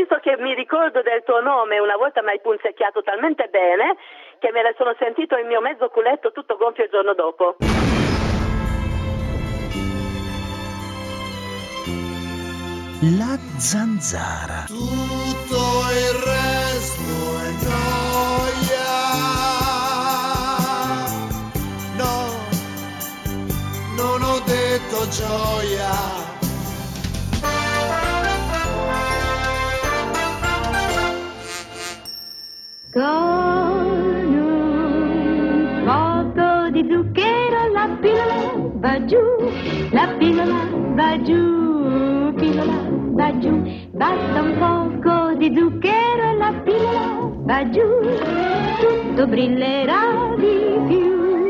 visto che mi ricordo del tuo nome, una volta mi hai punzecchiato talmente bene che me ne sono sentito il mio mezzo culetto tutto gonfio il giorno dopo. La zanzara. Tutto il resto è noia. No, non ho detto gioia. Con un poco di zucchero la pillola va giù, la pillola va giù, pillola va giù, basta un poco di zucchero e la pillola va giù, tutto brillerà di più.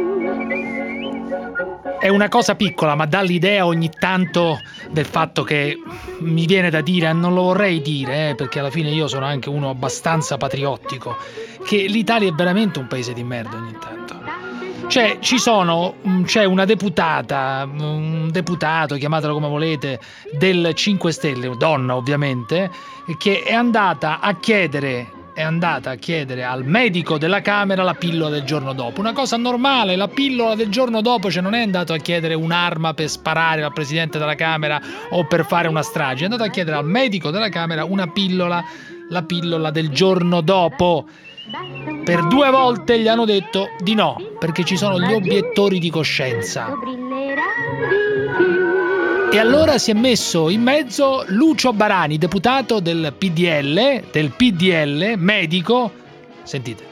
È una cosa piccola, ma dà l'idea ogni tanto del fatto che mi viene da dire, non lo vorrei dire, perché alla fine io sono anche uno abbastanza patriottico, che l'Italia è veramente un paese di merda ogni tanto. Cioè, c'è una deputata, un deputato, chiamatelo come volete, del 5 Stelle, donna ovviamente, che è andata a chiedere al medico della Camera la pillola del giorno dopo. Una cosa normale, la pillola del giorno dopo, cioè non è andato a chiedere un'arma per sparare al presidente della Camera o per fare una strage, è andato a chiedere al medico della Camera una pillola, la pillola del giorno dopo. Per 2 volte gli hanno detto di no, perché ci sono gli obiettori di coscienza. E allora si è messo in mezzo Lucio Barani, deputato del PDL, medico. Sentite.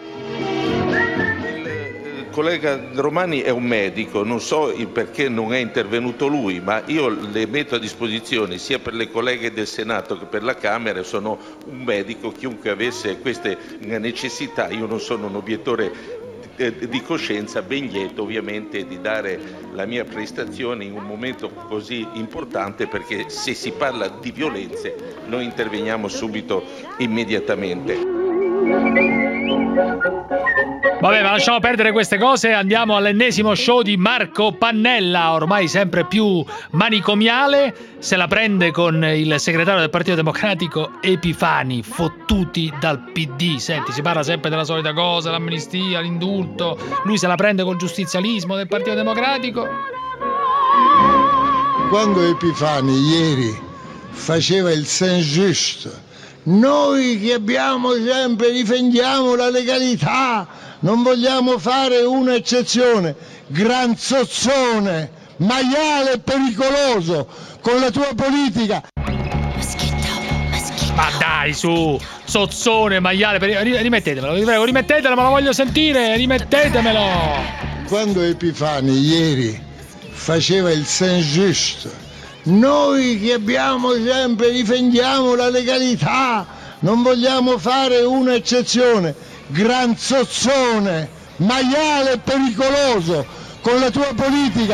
Il collega Romani è un medico, non so il perché non è intervenuto lui, ma io le metto a disposizione sia per le colleghe del Senato che per la Camera, sono un medico, chiunque avesse queste necessità, io non sono un obiettore di coscienza, ben lieto ovviamente di dare la mia prestazione in un momento così importante, perché se si parla di violenze noi interveniamo subito, immediatamente. Vabbè, ma lasciamo perdere queste cose, andiamo all'ennesimo show di Marco Pannella, ormai sempre più manicomiale, se la prende con il segretario del Partito Democratico Epifani, fottuti dal PD. Senti, si parla sempre della solita cosa, l'amnistia, l'indulto, lui se la prende col giustizialismo del Partito Democratico. Quando Epifani ieri faceva il Saint-Just, noi che abbiamo sempre difendiamo la legalità, non vogliamo fare un'eccezione, gran zozzone, maiale e pericoloso con la tua politica. Ma dai, su, sozzone, maiale, rimettetemelo, vi prego, rimettetemelo, me lo voglio sentire, rimettetemelo. Quando Epifani ieri faceva il Saint-Just, noi che abbiamo sempre difendiamo la legalità, non vogliamo fare un'eccezione, gran zozzone, maiale e pericoloso con la tua politica.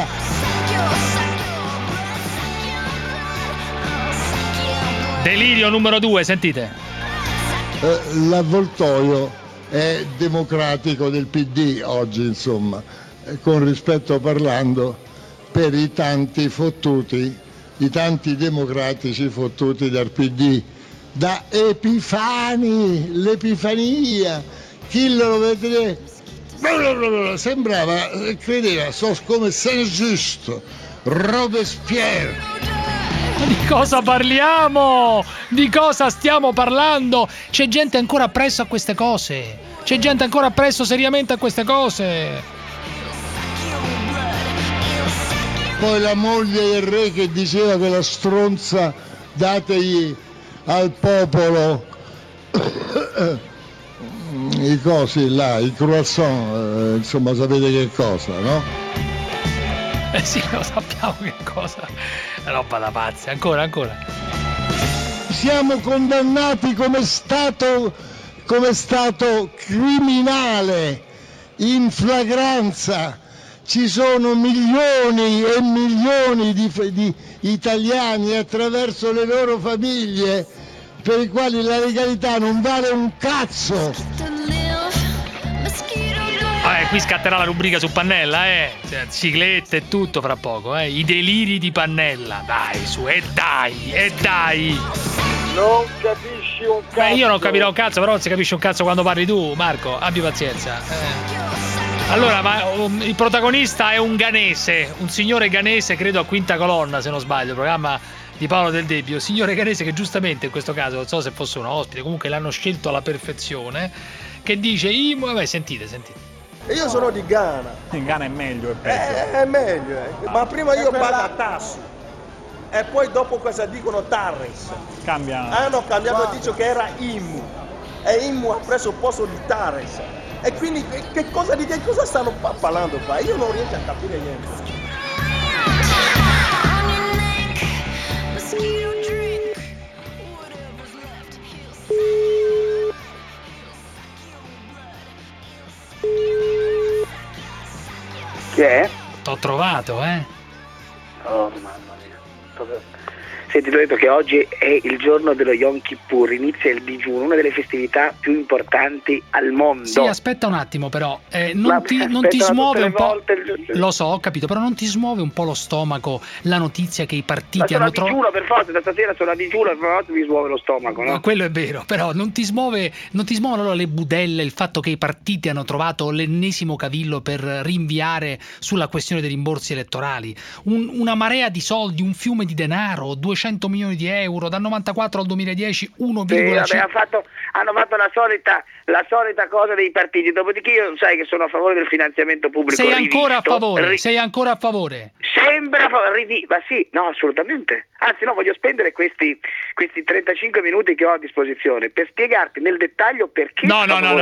Delirio numero 2, sentite. L'avvoltoio è democratico del PD oggi, insomma, con rispetto parlando, per i tanti fottuti, i tanti democratici fottuti dal PD, da Epifani, l'Epifania, chi lo vedrebbe, sembrava, credeva, so come Saint-Just, Robespierre. Ma di cosa parliamo? Di cosa stiamo parlando? C'è gente ancora appresso a queste cose, c'è gente ancora appresso seriamente a queste cose. Poi la moglie del re che diceva quella stronza, dategli al popolo i cosi là, i croissant, insomma sapete che cosa, no? Sì, lo sappiamo che cosa. Roba da pazzi, ancora. Siamo condannati come stato criminale in flagranza. Ci sono milioni e milioni di italiani attraverso le loro famiglie per i quali la legalità non vale un cazzo. Qui scatterà la rubrica su Pannella, siglette e tutto fra poco, I deliri di Pannella. Dai, su, e dai! Non capisci un cazzo. Io non capirò un cazzo, però non si capisce un cazzo quando parli tu, Marco, abbi pazienza. Allora, ma il protagonista è un ghanese, un signore ghanese, credo a Quinta Colonna, se non sbaglio, il programma di Paolo Del Debbio, signore ghanese che giustamente in questo caso, non so se fosse un ospite, comunque l'hanno scelto alla perfezione, che dice, vabbè, sentite. Io sono di Ghana. In Ghana è meglio, è peggio. È meglio, ma prima io pagavo tassi. E poi dopo cosa dicono Tarres? Cambia. Hanno cambiato, dice che era IMU. E IMU ha preso il posto di Tarres. E quindi di che cosa stanno parlando qua? Io non riesco a capire niente. Chi è? T'ho trovato, Oh mamma mia. Senti, ti ho detto che oggi è il giorno dello Yom Kippur, inizia il digiuno, una delle festività più importanti al mondo. Sì, aspetta un attimo però, non ti smuove un po'... Lo so, ho capito, però non ti smuove un po' lo stomaco la notizia che i partiti hanno trovato... digiuno per forza, da stasera sono a digiuno e per forza mi smuove lo stomaco, no? Quello è vero, però non ti smuovono allora le budelle, il fatto che i partiti hanno trovato l'ennesimo cavillo per rinviare sulla questione dei rimborsi elettorali, una marea di soldi, un fiume di denaro, 200 milioni di euro, dal 94 al 2010 1,5. Sì, hanno fatto la solita cosa dei partiti, dopodiché io sai che sono a favore del finanziamento pubblico. Sei ancora a favore? Sei ancora a favore? Sempre a favore, ma sì, no, assolutamente. Anzi no, voglio spendere questi 35 minuti che ho a disposizione per spiegarti nel dettaglio perché. No.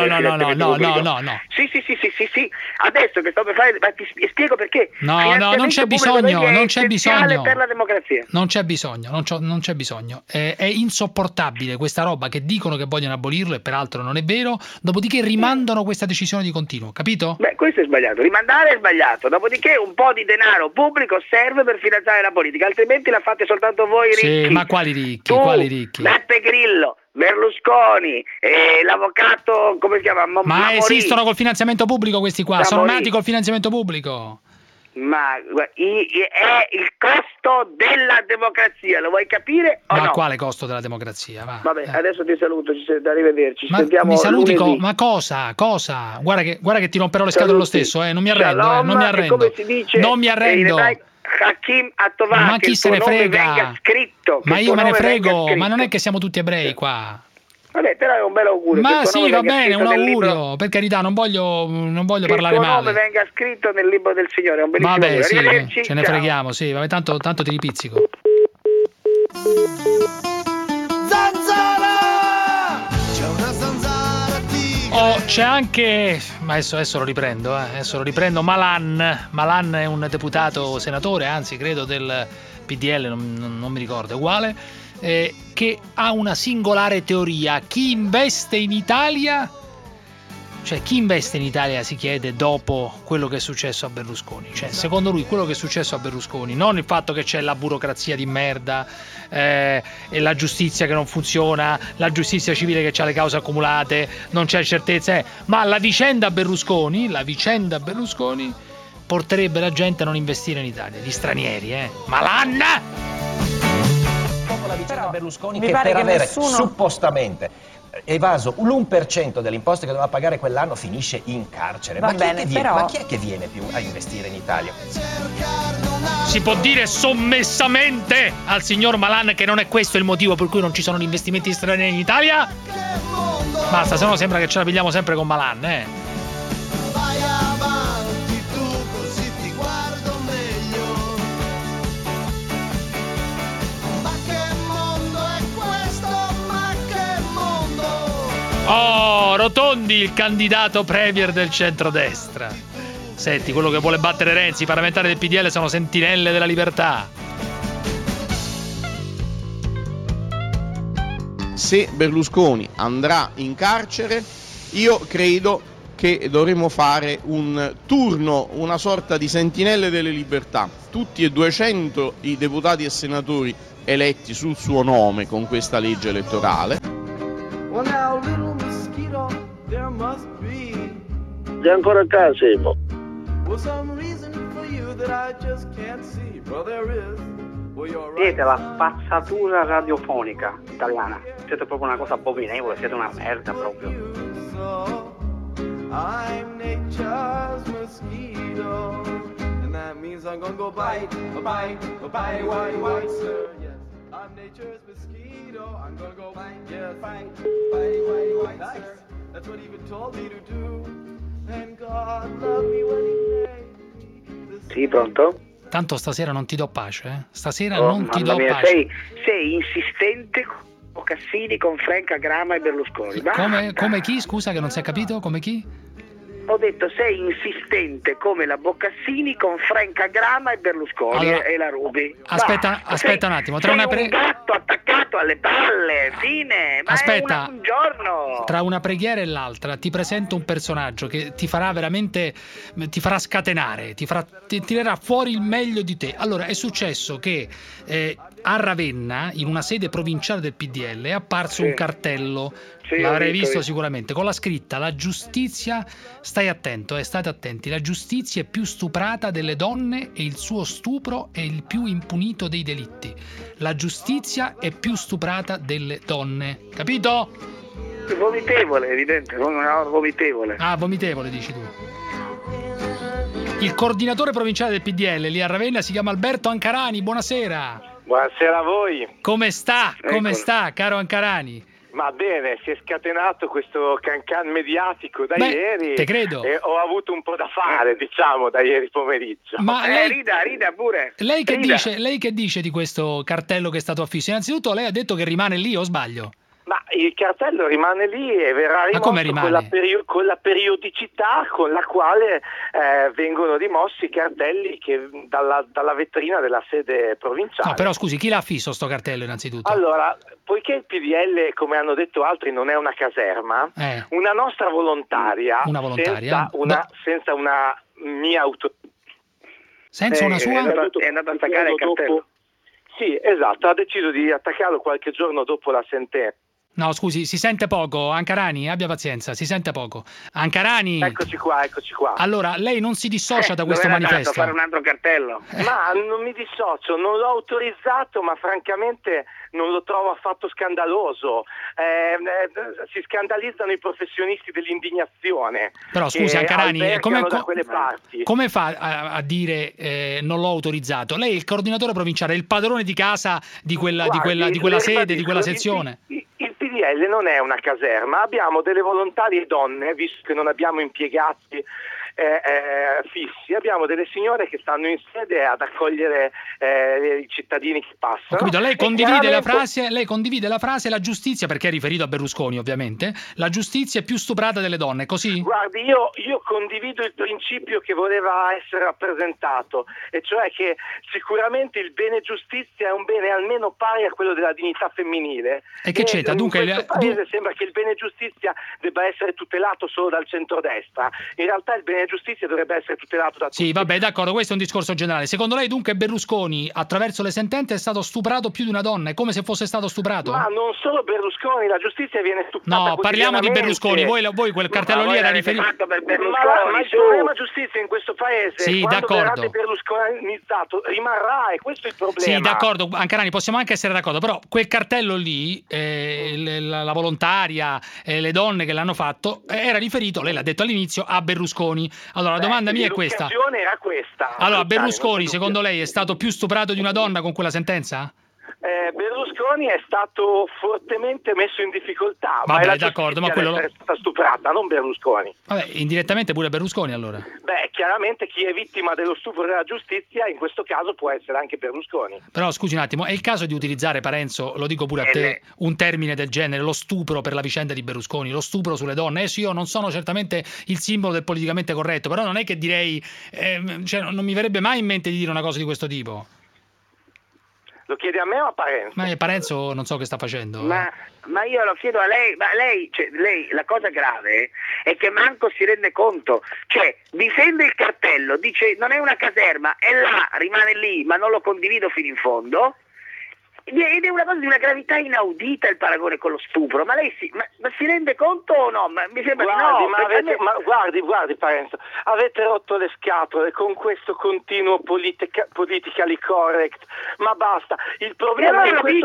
Sì. Adesso che sto per fare, ma ti spiego perché. No, non c'è bisogno, per la democrazia. Non c'è bisogno. È insopportabile questa roba che dicono che vogliono abolirlo e peraltro non è vero, dopodiché rimandano questa decisione di continuo, capito? Beh, questo è sbagliato, rimandare è sbagliato, dopodiché un po' di denaro pubblico serve per finanziare la politica, altrimenti la fate soltanto voi ricchi. Sì, ma quali ricchi? Tu, quali ricchi? Beppe Grillo, Berlusconi, l'avvocato, come si chiama? Ma esistono col finanziamento pubblico questi qua? Sono nati col finanziamento pubblico? Ma è il costo della democrazia, lo vuoi capire o no? Ma quale costo della democrazia? Vabbè, adesso ti saluto, arrivederci. Ma sentiamo mi saluti lunedì. Ma cosa? Guarda che ti romperò le scatole lo stesso, non mi arrendo, non mi arrendo. Come si dice, non mi arrendo. Hakim Attovah, ma chi se ne frega? Venga scritto, ma io me ne frego, ma non è che siamo tutti ebrei qua. Vabbè, però è un bel augurio. Ma sì, va bene, un augurio, per carità, non voglio parlare male. Il tuo nome venga scritto nel libro del Signore, è un bellissimo augurio. Sì, ce ne freghiamo, sì, vabbè, tanto ti ripizzico. Zanzara! C'è una zanzara tigre. C'è anche, ma adesso lo riprendo, Malan è un deputato senatore, anzi credo del PDL, non mi ricordo, uguale. Che ha una singolare teoria: chi investe in Italia si chiede dopo quello che è successo a Berlusconi, cioè secondo lui quello che è successo a Berlusconi, non il fatto che c'è la burocrazia di merda e la giustizia che non funziona, la giustizia civile che ha le cause accumulate, non c'è certezza, ma la vicenda Berlusconi porterebbe la gente a non investire in Italia, gli stranieri, Malanna! La vicenda Berlusconi che per avere suppostamente evaso l'1% delle imposte che doveva pagare quell'anno finisce in carcere. Ma chi è che viene più a investire in Italia? Si può dire sommessamente al signor Malan che non è questo il motivo per cui non ci sono gli investimenti stranieri in Italia? Basta, se no sembra che ce la pigliamo sempre con Malan, Vai avanti tu, così ti guardo meglio. Ma che mondo è questo? Ma che mondo? Oh, Rotondi, il candidato premier del centrodestra. Senti, quello che vuole battere Renzi, i parlamentari del PDL sono sentinelle della libertà. Se Berlusconi andrà in carcere, io credo che dovremmo fare un turno, una sorta di sentinelle delle libertà. Tutti e 200 i deputati e senatori eletti sul suo nome con questa legge elettorale. Sei ancora a casa, Simo? Siete la spazzatura radiofonica italiana. Siete proprio una cosa abominevole, siete una merda proprio. I'm nature's mosquito, and that means I'm gonna go bite, white, sir. Yes, I'm nature's mosquito. I'm gonna go bite, white, sir. That's what he even told me to do. And God loved me when he made. Sì, pronto? Tanto stasera non ti do pace, Stasera non ti do mia, pace. Sei insistente con Cassini, con Frank Agrama e Berlusconi. Come chi? Scusa che non si è capito, come chi? Ho detto sei insistente come la Boccassini con Frank Agrama e Berlusconi e la Rubi. Aspetta un attimo, sei un gatto attaccato alle palle, fine, ma aspetta, è un giorno. Tra una preghiera e l'altra ti presento un personaggio che ti farà veramente, ti farà scatenare, ti tirerà fuori il meglio di te. Allora, è successo che a Ravenna, in una sede provinciale del PDL, è apparso un cartello, l'avrei visto sicuramente, con la scritta: la giustizia, stai attento, state attenti, la giustizia è più stuprata delle donne e il suo stupro è il più impunito dei delitti. La giustizia è più stuprata delle donne, capito? Vomitevole, evidente, vomitevole. Ah, vomitevole dici tu. Il coordinatore provinciale del PDL lì a Ravenna si chiama Alberto Ancarani, buonasera. Buonasera a voi. Come sta? Come sta, caro Ancarani? Ma bene, si è scatenato questo cancan mediatico da ieri. Te credo. E ho avuto un po' da fare, diciamo, da ieri pomeriggio. Ma lei, rida pure. Lei che dice di questo cartello che è stato affisso? Innanzitutto lei ha detto che rimane lì, o sbaglio? Ma il cartello rimane lì e verrà rimosso con la periodicità con la quale vengono rimossi i cartelli dalla vetrina della sede provinciale. No, però scusi, chi l'ha affisso sto cartello innanzitutto? Allora, poiché il PDL, come hanno detto altri, non è una caserma, una nostra volontaria, senza una mia autorità. Senza una sua? È andato a attaccare il cartello. Sì, esatto, ha deciso di attaccarlo qualche giorno dopo la sentenza. No, scusi, si sente poco, Ancarani, abbia pazienza, si sente poco. Ancarani! Eccoci qua. Allora, lei non si dissocia da questo manifesto? Fare un altro cartello. Ma non mi dissocio, non l'ho autorizzato, ma francamente non lo trovo affatto scandaloso. Si scandalizzano i professionisti dell'indignazione. Però scusi, Ancarani, come fa a dire non l'ho autorizzato? Lei è il coordinatore provinciale, è il padrone di casa di quella sede, di quella sezione. Il PDL non è una caserma, abbiamo delle volontarie donne, visto che non abbiamo impiegati fissi, abbiamo delle signore che stanno in sede ad accogliere i cittadini che passano. Ho capito, lei condivide la frase la giustizia, perché è riferito a Berlusconi ovviamente, la giustizia è più stuprata delle donne, così? Guardi, io condivido il principio che voleva essere rappresentato, e cioè che sicuramente il bene giustizia è un bene almeno pari a quello della dignità femminile. E che c'entra? Dunque in questo paese sembra che il bene giustizia debba essere tutelato solo dal centrodestra. In realtà il bene giustizia dovrebbe essere tutelato da tutti. Sì, vabbè, d'accordo, questo è un discorso generale. Secondo lei dunque Berlusconi attraverso le sentenze è stato stuprato più di una donna? È come se fosse stato stuprato? Ma non solo Berlusconi, la giustizia viene stuprata. No, parliamo di Berlusconi, voi quel cartello lì era riferito. Ma il problema giustizia in questo paese, sì, quando verrà deberlusconizzato, rimarrà, e questo è il problema. Sì, d'accordo, Ancarani, possiamo anche essere d'accordo, però quel cartello lì, la volontaria, le donne che l'hanno fatto, era riferito, lei l'ha detto all'inizio, a Berlusconi. Allora la domanda mia è questa. Era questa. Allora, Berlusconi, secondo lei, è stato più stuprato di una donna con quella sentenza? Berlusconi è stato fortemente messo in difficoltà. Vabbè, ma è d'accordo, ma quello è stata stuprata, non Berlusconi. Vabbè, indirettamente pure Berlusconi allora. Beh, chiaramente chi è vittima dello stupro della giustizia in questo caso può essere anche Berlusconi. Però scusi un attimo, è il caso di utilizzare, Parenzo, lo dico pure a te, un termine del genere, lo stupro per la vicenda di Berlusconi, lo stupro sulle donne. Io non sono certamente il simbolo del politicamente corretto, però non è che direi, non mi verrebbe mai in mente di dire una cosa di questo tipo. Lo chiede a me o a Parenzo? Ma Parenzo non so che sta facendo. Ma io lo chiedo a lei, ma lei, la cosa grave è che manco si rende conto, cioè difende il cartello, dice non è una caserma, è là, rimane lì, ma non lo condivido fino in fondo, ed è una cosa di una gravità inaudita il paragone con lo stupro, ma lei ma si rende conto o no? Ma mi sembra di no. Guardi Parenzo, avete rotto le scatole con questo continuo politically correct, ma basta. Il problema è che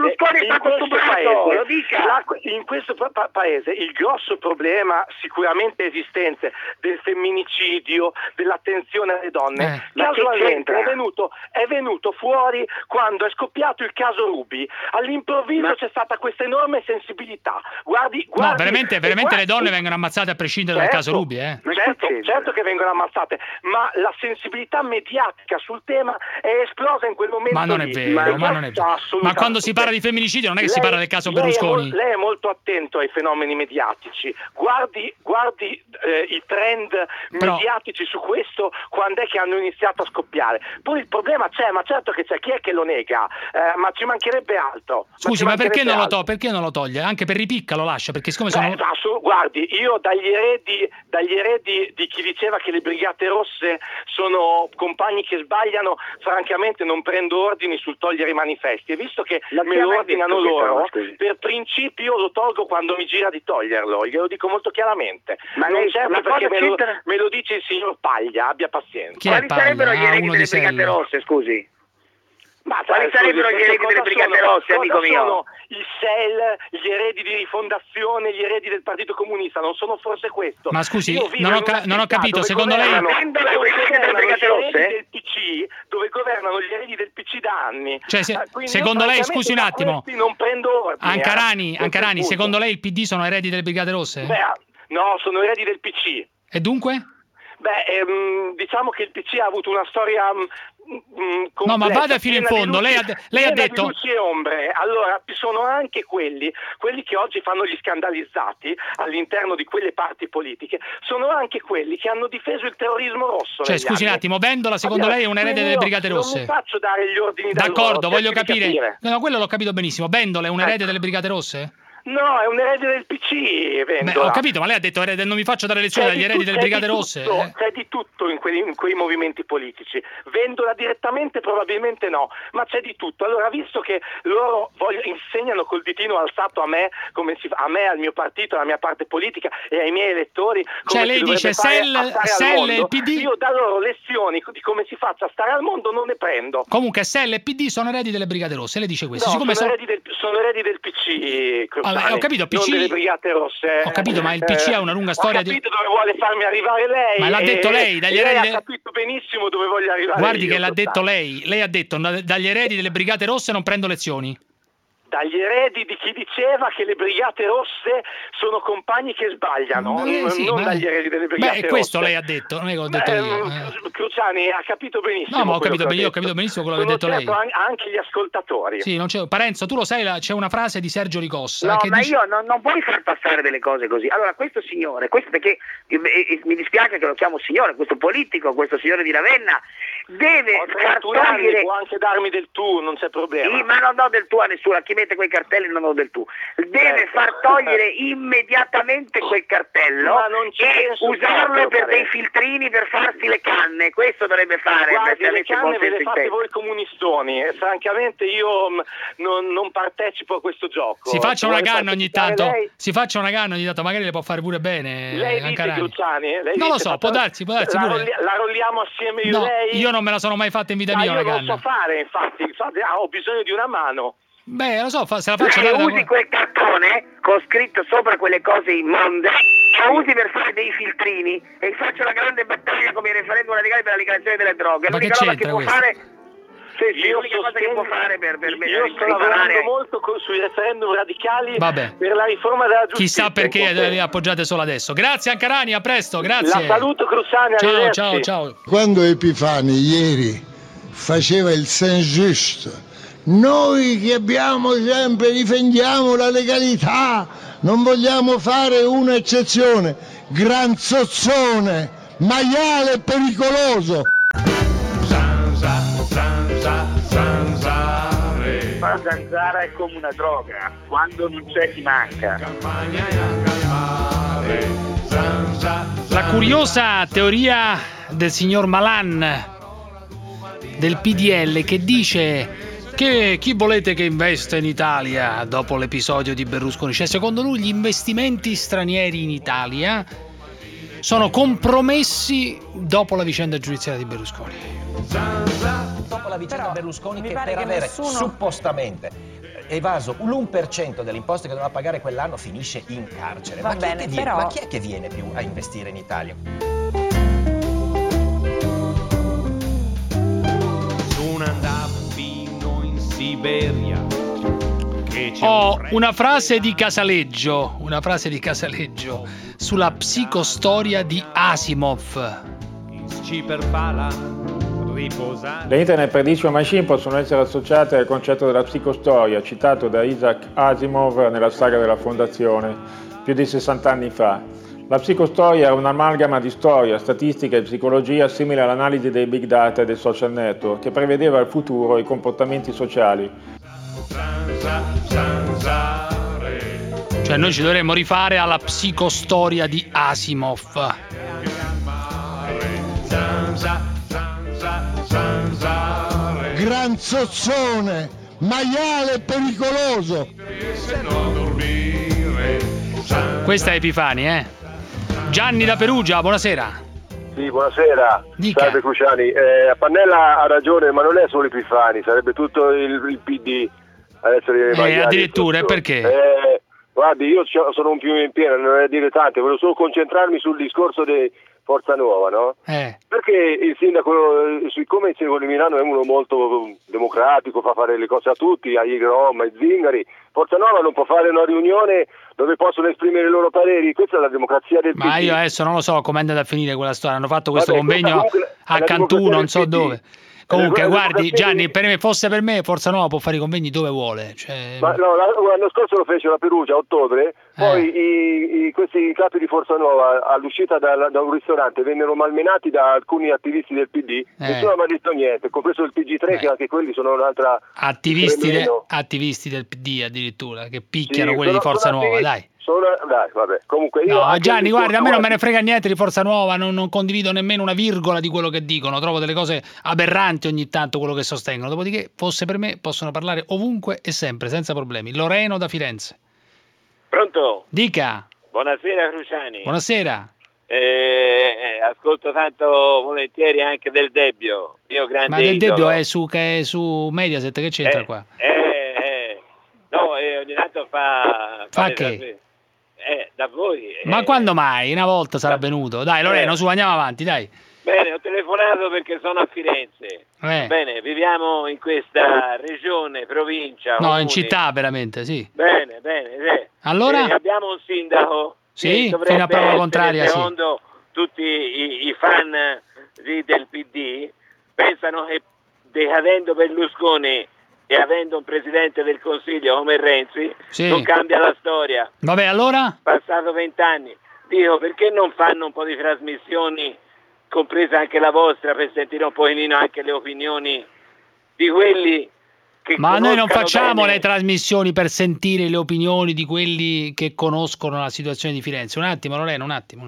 in questo paese il grosso problema sicuramente esistente del femminicidio, dell'attenzione alle donne, casualmente è venuto fuori quando è scoppiato il caso Ruby. All'improvviso c'è stata questa enorme sensibilità. Guardi, veramente le donne vengono ammazzate a prescindere dal caso Ruby, Certo che vengono ammazzate, ma la sensibilità mediatica sul tema è esplosa in quel momento. Ma non è vero, ma quando si parla di femminicidio non è che si parla del caso Berlusconi. Lei è molto attento ai fenomeni mediatici. Guardi i trend mediatici su questo, quando è che hanno iniziato a scoppiare. Poi il problema c'è, ma certo che c'è, chi è che lo nega? Ma ci mancherebbe altro. Scusi, ma perché non lo toglie? Anche per ripicca lo lascia? Perché siccome guardi, io dagli eredi di chi diceva che le Brigate Rosse sono compagni che sbagliano, francamente non prendo ordini sul togliere i manifesti, e visto che me lo ordinano loro, per principio lo tolgo quando mi gira di toglierlo, glielo dico molto chiaramente. Ma non certo perché me lo dice il signor Paglia, abbia pazienza. Quali sarebbero gli eredi delle Brigate Rosse, scusi? Ma quali sarebbero gli eredi delle Brigate Rosse, amico mio? Sono il SEL, gli eredi di Rifondazione, gli eredi del Partito Comunista, non sono forse questo? Ma scusi, non ho capito, secondo lei... Dove governano gli eredi del PC da anni. Cioè, secondo lei, scusi un attimo, non prendo ordini. Ancarani, secondo lei il PD sono eredi delle Brigate Rosse? No, sono eredi del PC. E dunque? Diciamo che il PC ha avuto una storia complessa, no, ma vada fino in fondo. Lei ha detto di luci e ombre. Allora ci sono anche quelli che oggi fanno gli scandalizzati all'interno di quelle parti politiche, sono anche quelli che hanno difeso il terrorismo rosso. Cioè, scusi un attimo, Vendola secondo lei è un erede delle Brigate Rosse? Non mi faccio dare gli ordini d'accordo, voglio capire. No, quello l'ho capito benissimo. Vendola è un erede delle Brigate Rosse? No, è un erede del PC, Vendola. Ho capito, ma lei ha detto non mi faccio dare lezioni dagli eredi delle Brigate Rosse. C'è di tutto in quei movimenti politici. Vendola direttamente probabilmente no, ma c'è di tutto. Allora, visto che loro insegnano col ditino alzato a me, al mio partito, alla mia parte politica e ai miei elettori, come lei dice SEL e il PD. Io da loro lezioni di come si faccia a stare al mondo non ne prendo. Comunque SEL e PD sono eredi delle Brigate Rosse, lei dice questo. No, sono eredi del PC. Ho capito, PC... non delle Brigate Rosse. Ho capito, ma il PC ha una lunga storia. Ho capito dove vuole farmi arrivare lei. Ma l'ha detto lei, dagli eredi. Lei ha capito benissimo dove voglio arrivare. Guardi che l'ha detto lei. Lei ha detto dagli eredi delle Brigate Rosse non prendo lezioni. Dagli eredi di chi diceva che le Brigate Rosse sono compagni che sbagliano, dagli eredi delle Brigate Rosse. Questo lei ha detto, non è che ho detto io. Cruciani ha capito benissimo. No, ma ho capito benissimo quello che ha detto lei. Anche gli ascoltatori. Sì, Parenzo, tu lo sai, c'è una frase di Sergio Ricossa. No, ma io non puoi far passare delle cose così. Allora, questo signore, perché mi dispiace che lo chiamo signore, questo politico, questo signore di Ravenna, deve far togliere... Può anche darmi del tu, non c'è problema. Sì, ma non do del tu a nessuno, a chi mette quei cartelli non do del tu. Deve far togliere immediatamente quel cartello e usarlo per dei filtrini per farsi le canne. Questo dovrebbe fare. Guardi, le canne ve le fate voi comunistoni e francamente io non partecipo a questo gioco. Si faccia una canna ogni tanto. Magari le può fare pure bene. Lei dice, Cruciani? Non lo so, può darsi pure. La rolliamo assieme io e lei? Io non me la sono mai fatta in vita mia una canna. Io lo so fare, infatti ho bisogno di una mano. Lo so, se la faccio dare. Usi quel cartone con scritto sopra quelle cose immonde, lo usi per fare dei filtrini e faccio la grande battaglia come il referendum radicale per la legalizzazione delle droghe. Ma che c'entra questo? L'unica cosa che può fare per io sto lavorando molto sui referendum radicali per la riforma della giustizia. Chissà perché le appoggiate solo adesso. Grazie Ancarani, a presto, grazie. La saluto Cruciani. Ciao. Quando Epifani ieri faceva il Saint-Just, noi che abbiamo sempre difendiamo la legalità, non vogliamo fare un'eccezione, gran zozzone, maiale e pericoloso. La zanzara è come una droga, quando non c'è ti manca. La curiosa teoria del signor Malan del PDL che dice Chi volete che investa in Italia dopo l'episodio di Berlusconi? Cioè, secondo lui gli investimenti stranieri in Italia sono compromessi dopo la vicenda giudiziaria di Berlusconi. Dopo la vicenda Berlusconi, che per avere suppostamente evaso l'1% delle imposte che doveva pagare quell'anno finisce in carcere. Ma chi è che viene più a investire in Italia? Sono andato fino in Siberia. Ho una frase di Casaleggio sulla psicostoria di Asimov. Le Internet Prediction Machine possono essere associate al concetto della psicostoria, citato da Isaac Asimov nella saga della Fondazione, più di 60 anni fa. La psicostoria è un'amalgama di storia, statistica e psicologia simile all'analisi dei big data e dei social network, che prevedeva il futuro e i comportamenti sociali. Cioè noi ci dovremmo rifare alla psicostoria di Asimov. Gran zozzone, maiale pericoloso. Questa è Epifani, Gianni da Perugia, buonasera. Sì, buonasera. Dica. Salve Cruciani. Pannella ha ragione, ma non è solo Epifani, sarebbe tutto il PD ad essere maiali. Addirittura, perché? Guardi, io sono un più in piena, non è dire tante, volevo solo concentrarmi sul discorso di Forza Nuova, no? Perché il sindaco, siccome il sindaco di Milano è uno molto democratico, fa fare le cose a tutti, ai Rom, ai Zingari, Forza Nuova non può fare una riunione dove possono esprimere i loro pareri, questa è la democrazia del PD. Ma io adesso non lo so come è andata a finire quella storia, hanno fatto questo convegno a Cantù, non so dove. Comunque, guardi, Gianni, fosse per me, Forza Nuova può fare i convegni dove vuole. Ma no, l'anno scorso lo fecero a Perugia, a ottobre, poi questi capi di Forza Nuova all'uscita da un ristorante vennero malmenati da alcuni attivisti del PD, nessuno mi ha detto niente, compreso il PG3, che anche quelli sono un'altra... Attivisti del PD addirittura, che picchiano quelli di Forza Nuova, dai. Dai, vabbè. Comunque io Gianni, guarda, a me non me ne frega niente di Forza Nuova, non condivido nemmeno una virgola di quello che dicono, trovo delle cose aberranti ogni tanto quello che sostengono, dopodiché fosse per me possono parlare ovunque e sempre, senza problemi. Loreno da Firenze. Pronto? Dica. Buonasera Cruciani. Buonasera. Ascolto tanto volentieri anche Del Debbio, mio grande Ma Del idolo. Debbio è su Mediaset, che c'entra qua? No, ogni tanto fa che? Da voi. Ma quando mai? Una volta sarà venuto. Dai Loreno, su, andiamo avanti, dai. Bene, ho telefonato perché sono a Firenze. Bene, viviamo in questa regione, provincia. No, comune. in città veramente, sì. Bene. Allora? Abbiamo un sindaco. Sì, fino a prova contraria, sì. Secondo tutti i fan del PD, pensano che decadendo Berlusconi e avendo un presidente del Consiglio come Renzi, non cambia la storia. Vabbè, allora? Passato 20 anni. Dico, perché non fanno un po' di trasmissioni, compresa anche la vostra, per sentire un pochino anche le opinioni di quelli che Ma noi non facciamo bene. le trasmissioni per sentire le opinioni di quelli che conoscono la situazione di Firenze. Un attimo, Lorena, un attimo.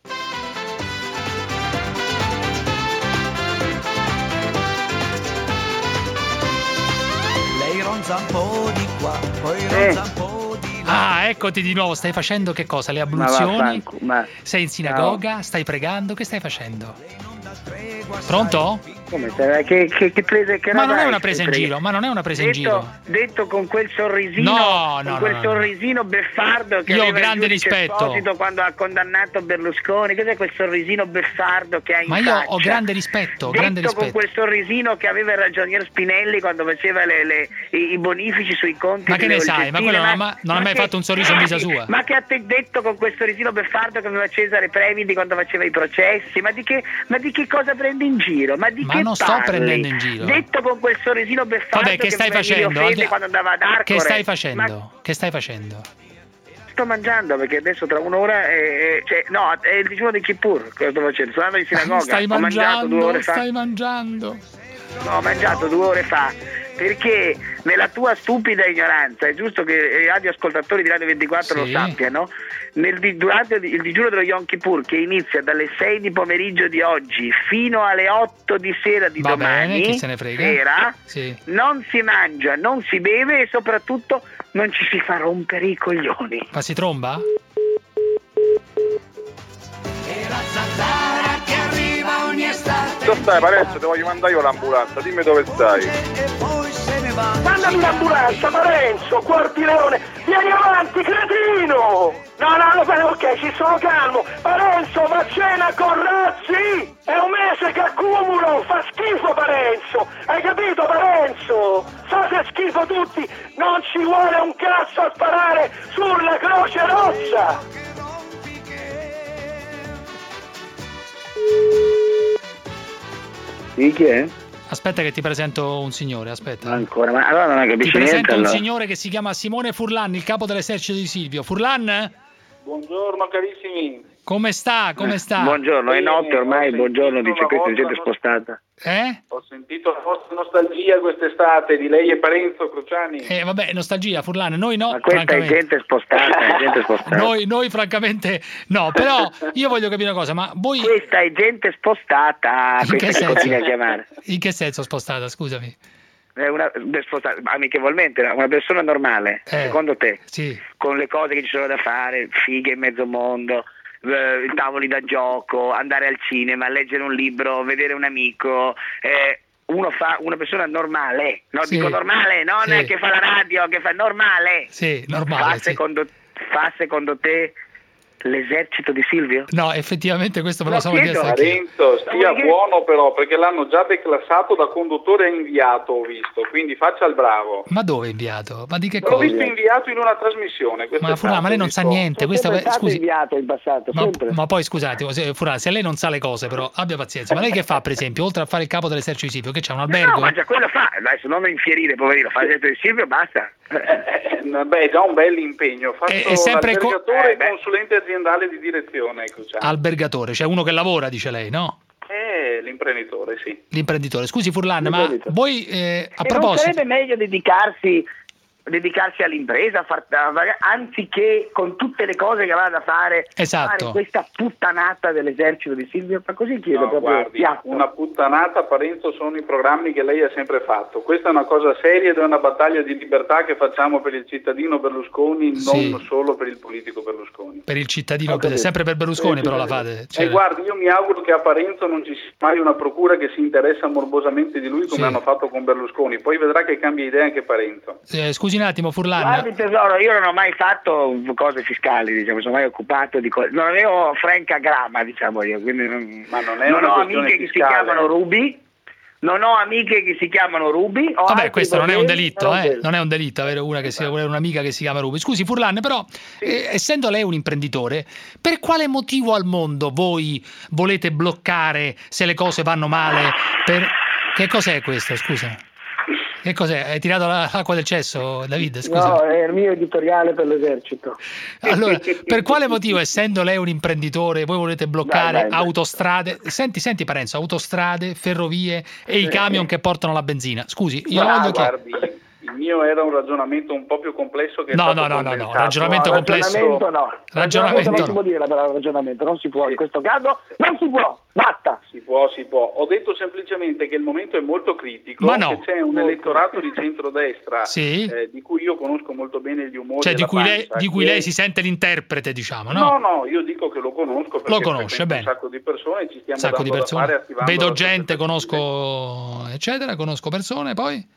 Lei ronza un po' di qua, poi ronza un po' di là. Ah, eccoti di nuovo. Stai facendo che cosa? Le abluzioni? Sei in sinagoga? Stai pregando? Che stai facendo? Pronto? Come che prese che Ma non è una presa in giro, Detto con quel sorrisino, sorrisino beffardo che io ho aveva grande il giudice rispetto. Esposito quando ha condannato Berlusconi. Cos'è quel sorrisino beffardo che ha in Ma io faccia? ho grande rispetto, con quel sorrisino che aveva il ragionier Spinelli quando faceva i bonifici sui conti. Ma che ne sai? Ma quello non ha mai fatto un sorriso in vita sua. Ma che ha detto con quel sorrisino beffardo che aveva Cesare Previdi quando faceva i processi? Ma di che cosa prende in giro? Ma non sto prendendo in giro. Detto con quel sorrisino beffardo. Vabbè, che stai facendo? Quando andava ad Arcore. Che stai facendo? Sto mangiando perché adesso tra un'ora è il digiuno di Kippur. Cosa sto facendo? Sono andato in sinagoga. Stai mangiando. No, ho mangiato 2 ore fa perché nella tua stupida ignoranza, è giusto che i radioascoltatori di Radio 24 lo sappiano, durante il digiuno dello Yom Kippur, che inizia dalle 6 di pomeriggio di oggi fino alle 8 di sera di domani, chi se ne frega. Sera, non si mangia, non si beve e soprattutto non ci si fa rompere i coglioni. Ma si tromba? E la zanzara che arriva ogni estate. Dove stai Parenzo? Ti voglio mandare io l'ambulanza, dimmi dove stai. Mandami l'ambulanza, Parenzo, quartileone, vieni avanti, cretino! No, bene, ok, ci sono calmo. Parenzo, va a cena con Razzi! È un mese che accumulo, fa schifo Parenzo! Hai capito Parenzo? Fate schifo tutti, non ci vuole un cazzo a sparare sulla Croce Rossa! Sì, chi è? Aspetta che ti presento un signore, aspetta. Ancora, ma allora non capisci niente. Ti presento niente, un signore che si chiama Simone Furlan, il capo dell'esercito di Silvio. Furlan? Buongiorno carissimi. Come sta? Come sta? Buongiorno, è notte ormai, buongiorno, dice questa gente spostata. Ho sentito la vostra nostalgia quest'estate di lei e Parenzo Cruciani. Vabbè, nostalgia Furlan, noi no. Ma questa è gente spostata, Noi francamente no, però io voglio capire una cosa, ma voi... Questa è gente spostata, questa che continui a chiamare. In che senso spostata, scusami? È amichevolmente, una persona normale, secondo te, con le cose che ci sono da fare, fighe in mezzo mondo, tavoli da gioco, andare al cinema, leggere un libro, vedere un amico, una persona normale, dico normale, non è che fa la radio, che fa normale. Sì, normale. Fa secondo te l'esercito di Silvio? No, effettivamente questo me lo sono chiesto. Parenzo, stia buono però, perché l'hanno già declassato da conduttore a inviato, ho visto, quindi faccia il bravo. Ma dove è inviato? Ma di che cosa? L'ho visto inviato in una trasmissione. Ma Furlan, ma lei non sa niente. Scusi, inviato in passato, ma poi scusate, Furlan, se lei non sa le cose, però abbia pazienza. Ma lei che fa, per esempio, oltre a fare il capo dell'esercito di Silvio, che c'è un albergo? No, ma già quello fa, adesso non infierire, poverino, fa l'esercito di Silvio, basta. Beh, già un bel impegno. Faccio l'albergatore e consulente aziendale di direzione. Albergatore, cioè uno che lavora, dice lei, no? L'imprenditore, sì. L'imprenditore. Scusi Furlan, ma voi a proposito... non sarebbe meglio dedicarsi all'impresa, anziché con tutte le cose che aveva da fare, fare questa puttanata dell'esercito di Silvio? Ma così chiedo proprio. Guardi, una puttanata, Parenzo, sono i programmi che lei ha sempre fatto. Questa è una cosa seria ed è una battaglia di libertà che facciamo per il cittadino Berlusconi, non solo per il politico Berlusconi. Per il cittadino, sempre per Berlusconi però la fate. Guardi, io mi auguro che a Parenzo non ci sia mai una procura che si interessa morbosamente di lui come hanno fatto con Berlusconi, poi vedrà che cambia idea anche Parenzo. Scusi un attimo Furlan. Guardi tesoro, io non ho mai fatto cose fiscali, diciamo, sono mai occupato di cose, non avevo franca grama, diciamo io, quindi non ho amiche che si chiamano Ruby. Non ho amiche che si chiamano Ruby. Vabbè, questo non è un delitto, non è un delitto avere un'amica che si chiama Ruby. Scusi Furlan, però essendo lei un imprenditore, per quale motivo al mondo voi volete bloccare se le cose vanno male? Che cos'è questo, scusa? Che cos'è? Hai tirato l'acqua del cesso, David? Scusa. No, è il mio editoriale per l'esercito. Allora, per quale motivo, essendo lei un imprenditore, voi volete bloccare autostrade? Senti Parenzo, autostrade, ferrovie e i camion che portano la benzina. Scusi, io voglio chiedere. Il mio era un ragionamento un po' più complesso che no, ragionamento complesso. Ragionamento non si può dire la parola ragionamento, non si può, in questo caso non si può, batta. Si può. Ho detto semplicemente che il momento è molto critico, che c'è un elettorato di centrodestra di cui io conosco molto bene gli umori. Cioè di cui lei si sente l'interprete, diciamo, no? No, io dico che lo conosco perché lo conosce bene. Un sacco di persone, ci stiamo dando da fare attivando. Vedo gente, conosco eccetera, conosco persone, poi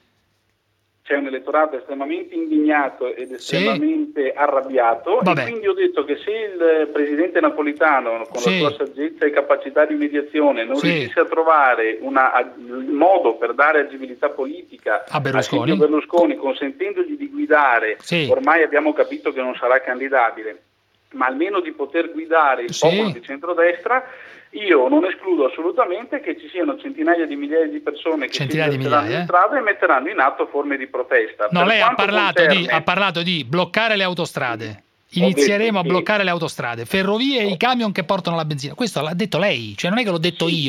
c'è un elettorato estremamente indignato ed estremamente arrabbiato e quindi ho detto che se il presidente Napolitano con la sua saggezza e capacità di mediazione non riuscisse a trovare un modo per dare agibilità politica a Berlusconi consentendogli di guidare, ormai abbiamo capito che non sarà candidabile, ma almeno di poter guidare il popolo di centrodestra, io non escludo assolutamente che ci siano centinaia di migliaia di persone che si metteranno in strada e metteranno in atto forme di protesta. No, lei ha parlato di bloccare le autostrade. Inizieremo a bloccare le autostrade, ferrovie e i camion che portano la benzina. Questo l'ha detto lei, cioè non è che l'ho detto io.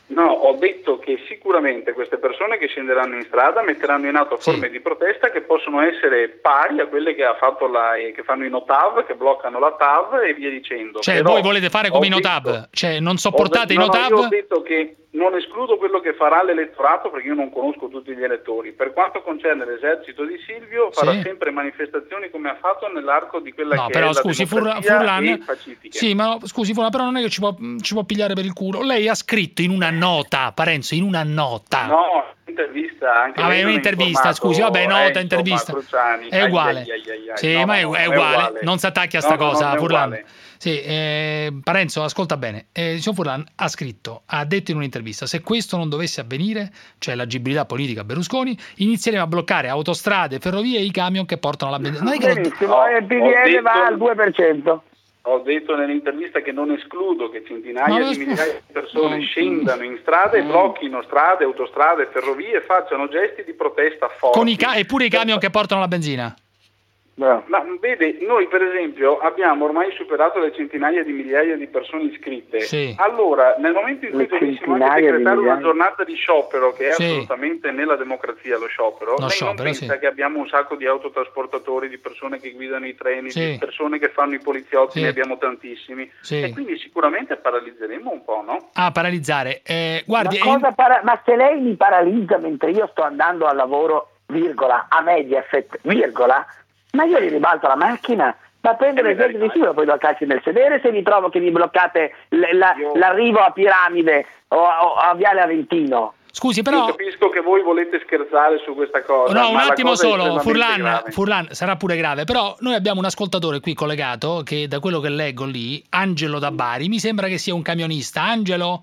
No, ho detto che sicuramente queste persone che scenderanno in strada metteranno in atto forme di protesta che possono essere pari a quelle che ha fatto che fanno i no-TAV, che bloccano la TAV e via dicendo. Cioè, però voi volete fare come i no-TAV? Cioè, non sopportate i no-TAV? Io ho detto che non escludo quello che farà l'elettorato, perché io non conosco tutti gli elettori. Per quanto concerne l'esercito di Silvio, farà sempre manifestazioni come ha fatto nell'arco di quella che è la democrazia e pacifica. Sì, ma scusi Furlan, però non è che ci può pigliare per il culo. Lei ha scritto in una nota, Parenzo, in una nota. No, intervista anche. Vabbè, un'intervista, scusi, vabbè, nota, intervista. Cruciani. È uguale. Sì, ma è uguale. Non si attacchi a sta cosa, Furlan. Sì, Parenzo, ascolta bene. Signor Furlan ha detto in un'intervista: se questo non dovesse avvenire, cioè l'agibilità politica Berlusconi, inizieremo a bloccare autostrade, ferrovie e i camion che portano la benzina. Benissimo, il PDL va al 2%. Ho detto nell'intervista che non escludo che centinaia di migliaia di persone scendano in strada e blocchino strade, autostrade, ferrovie e facciano gesti di protesta forti. E pure i camion che portano la benzina. Ma vede, noi per esempio abbiamo ormai superato le centinaia di migliaia di persone iscritte. Sì. Allora, nel momento in cui dovessimo anche decretare una giornata di sciopero, che è assolutamente nella democrazia lo sciopero, lei non pensa che abbiamo un sacco di autotrasportatori, di persone che guidano i treni, di persone che fanno i poliziotti, ne abbiamo tantissimi. E quindi sicuramente paralizzeremo un po', no? Ah, paralizzare. Guardi, ma se lei mi paralizza mentre io sto andando al lavoro, virgola, a Mediaset, virgola, ma io gli ribalto la macchina, ma prendere il verde di sicuro, poi lo calci nel sedere se vi trovo che mi bloccate l'arrivo a Piramide o a Viale Aventino. Scusi, però... Io capisco che voi volete scherzare su questa cosa. No, un attimo solo, Furlan, sarà pure grave, però noi abbiamo un ascoltatore qui collegato che da quello che leggo lì, Angelo da Bari, mi sembra che sia un camionista. Angelo?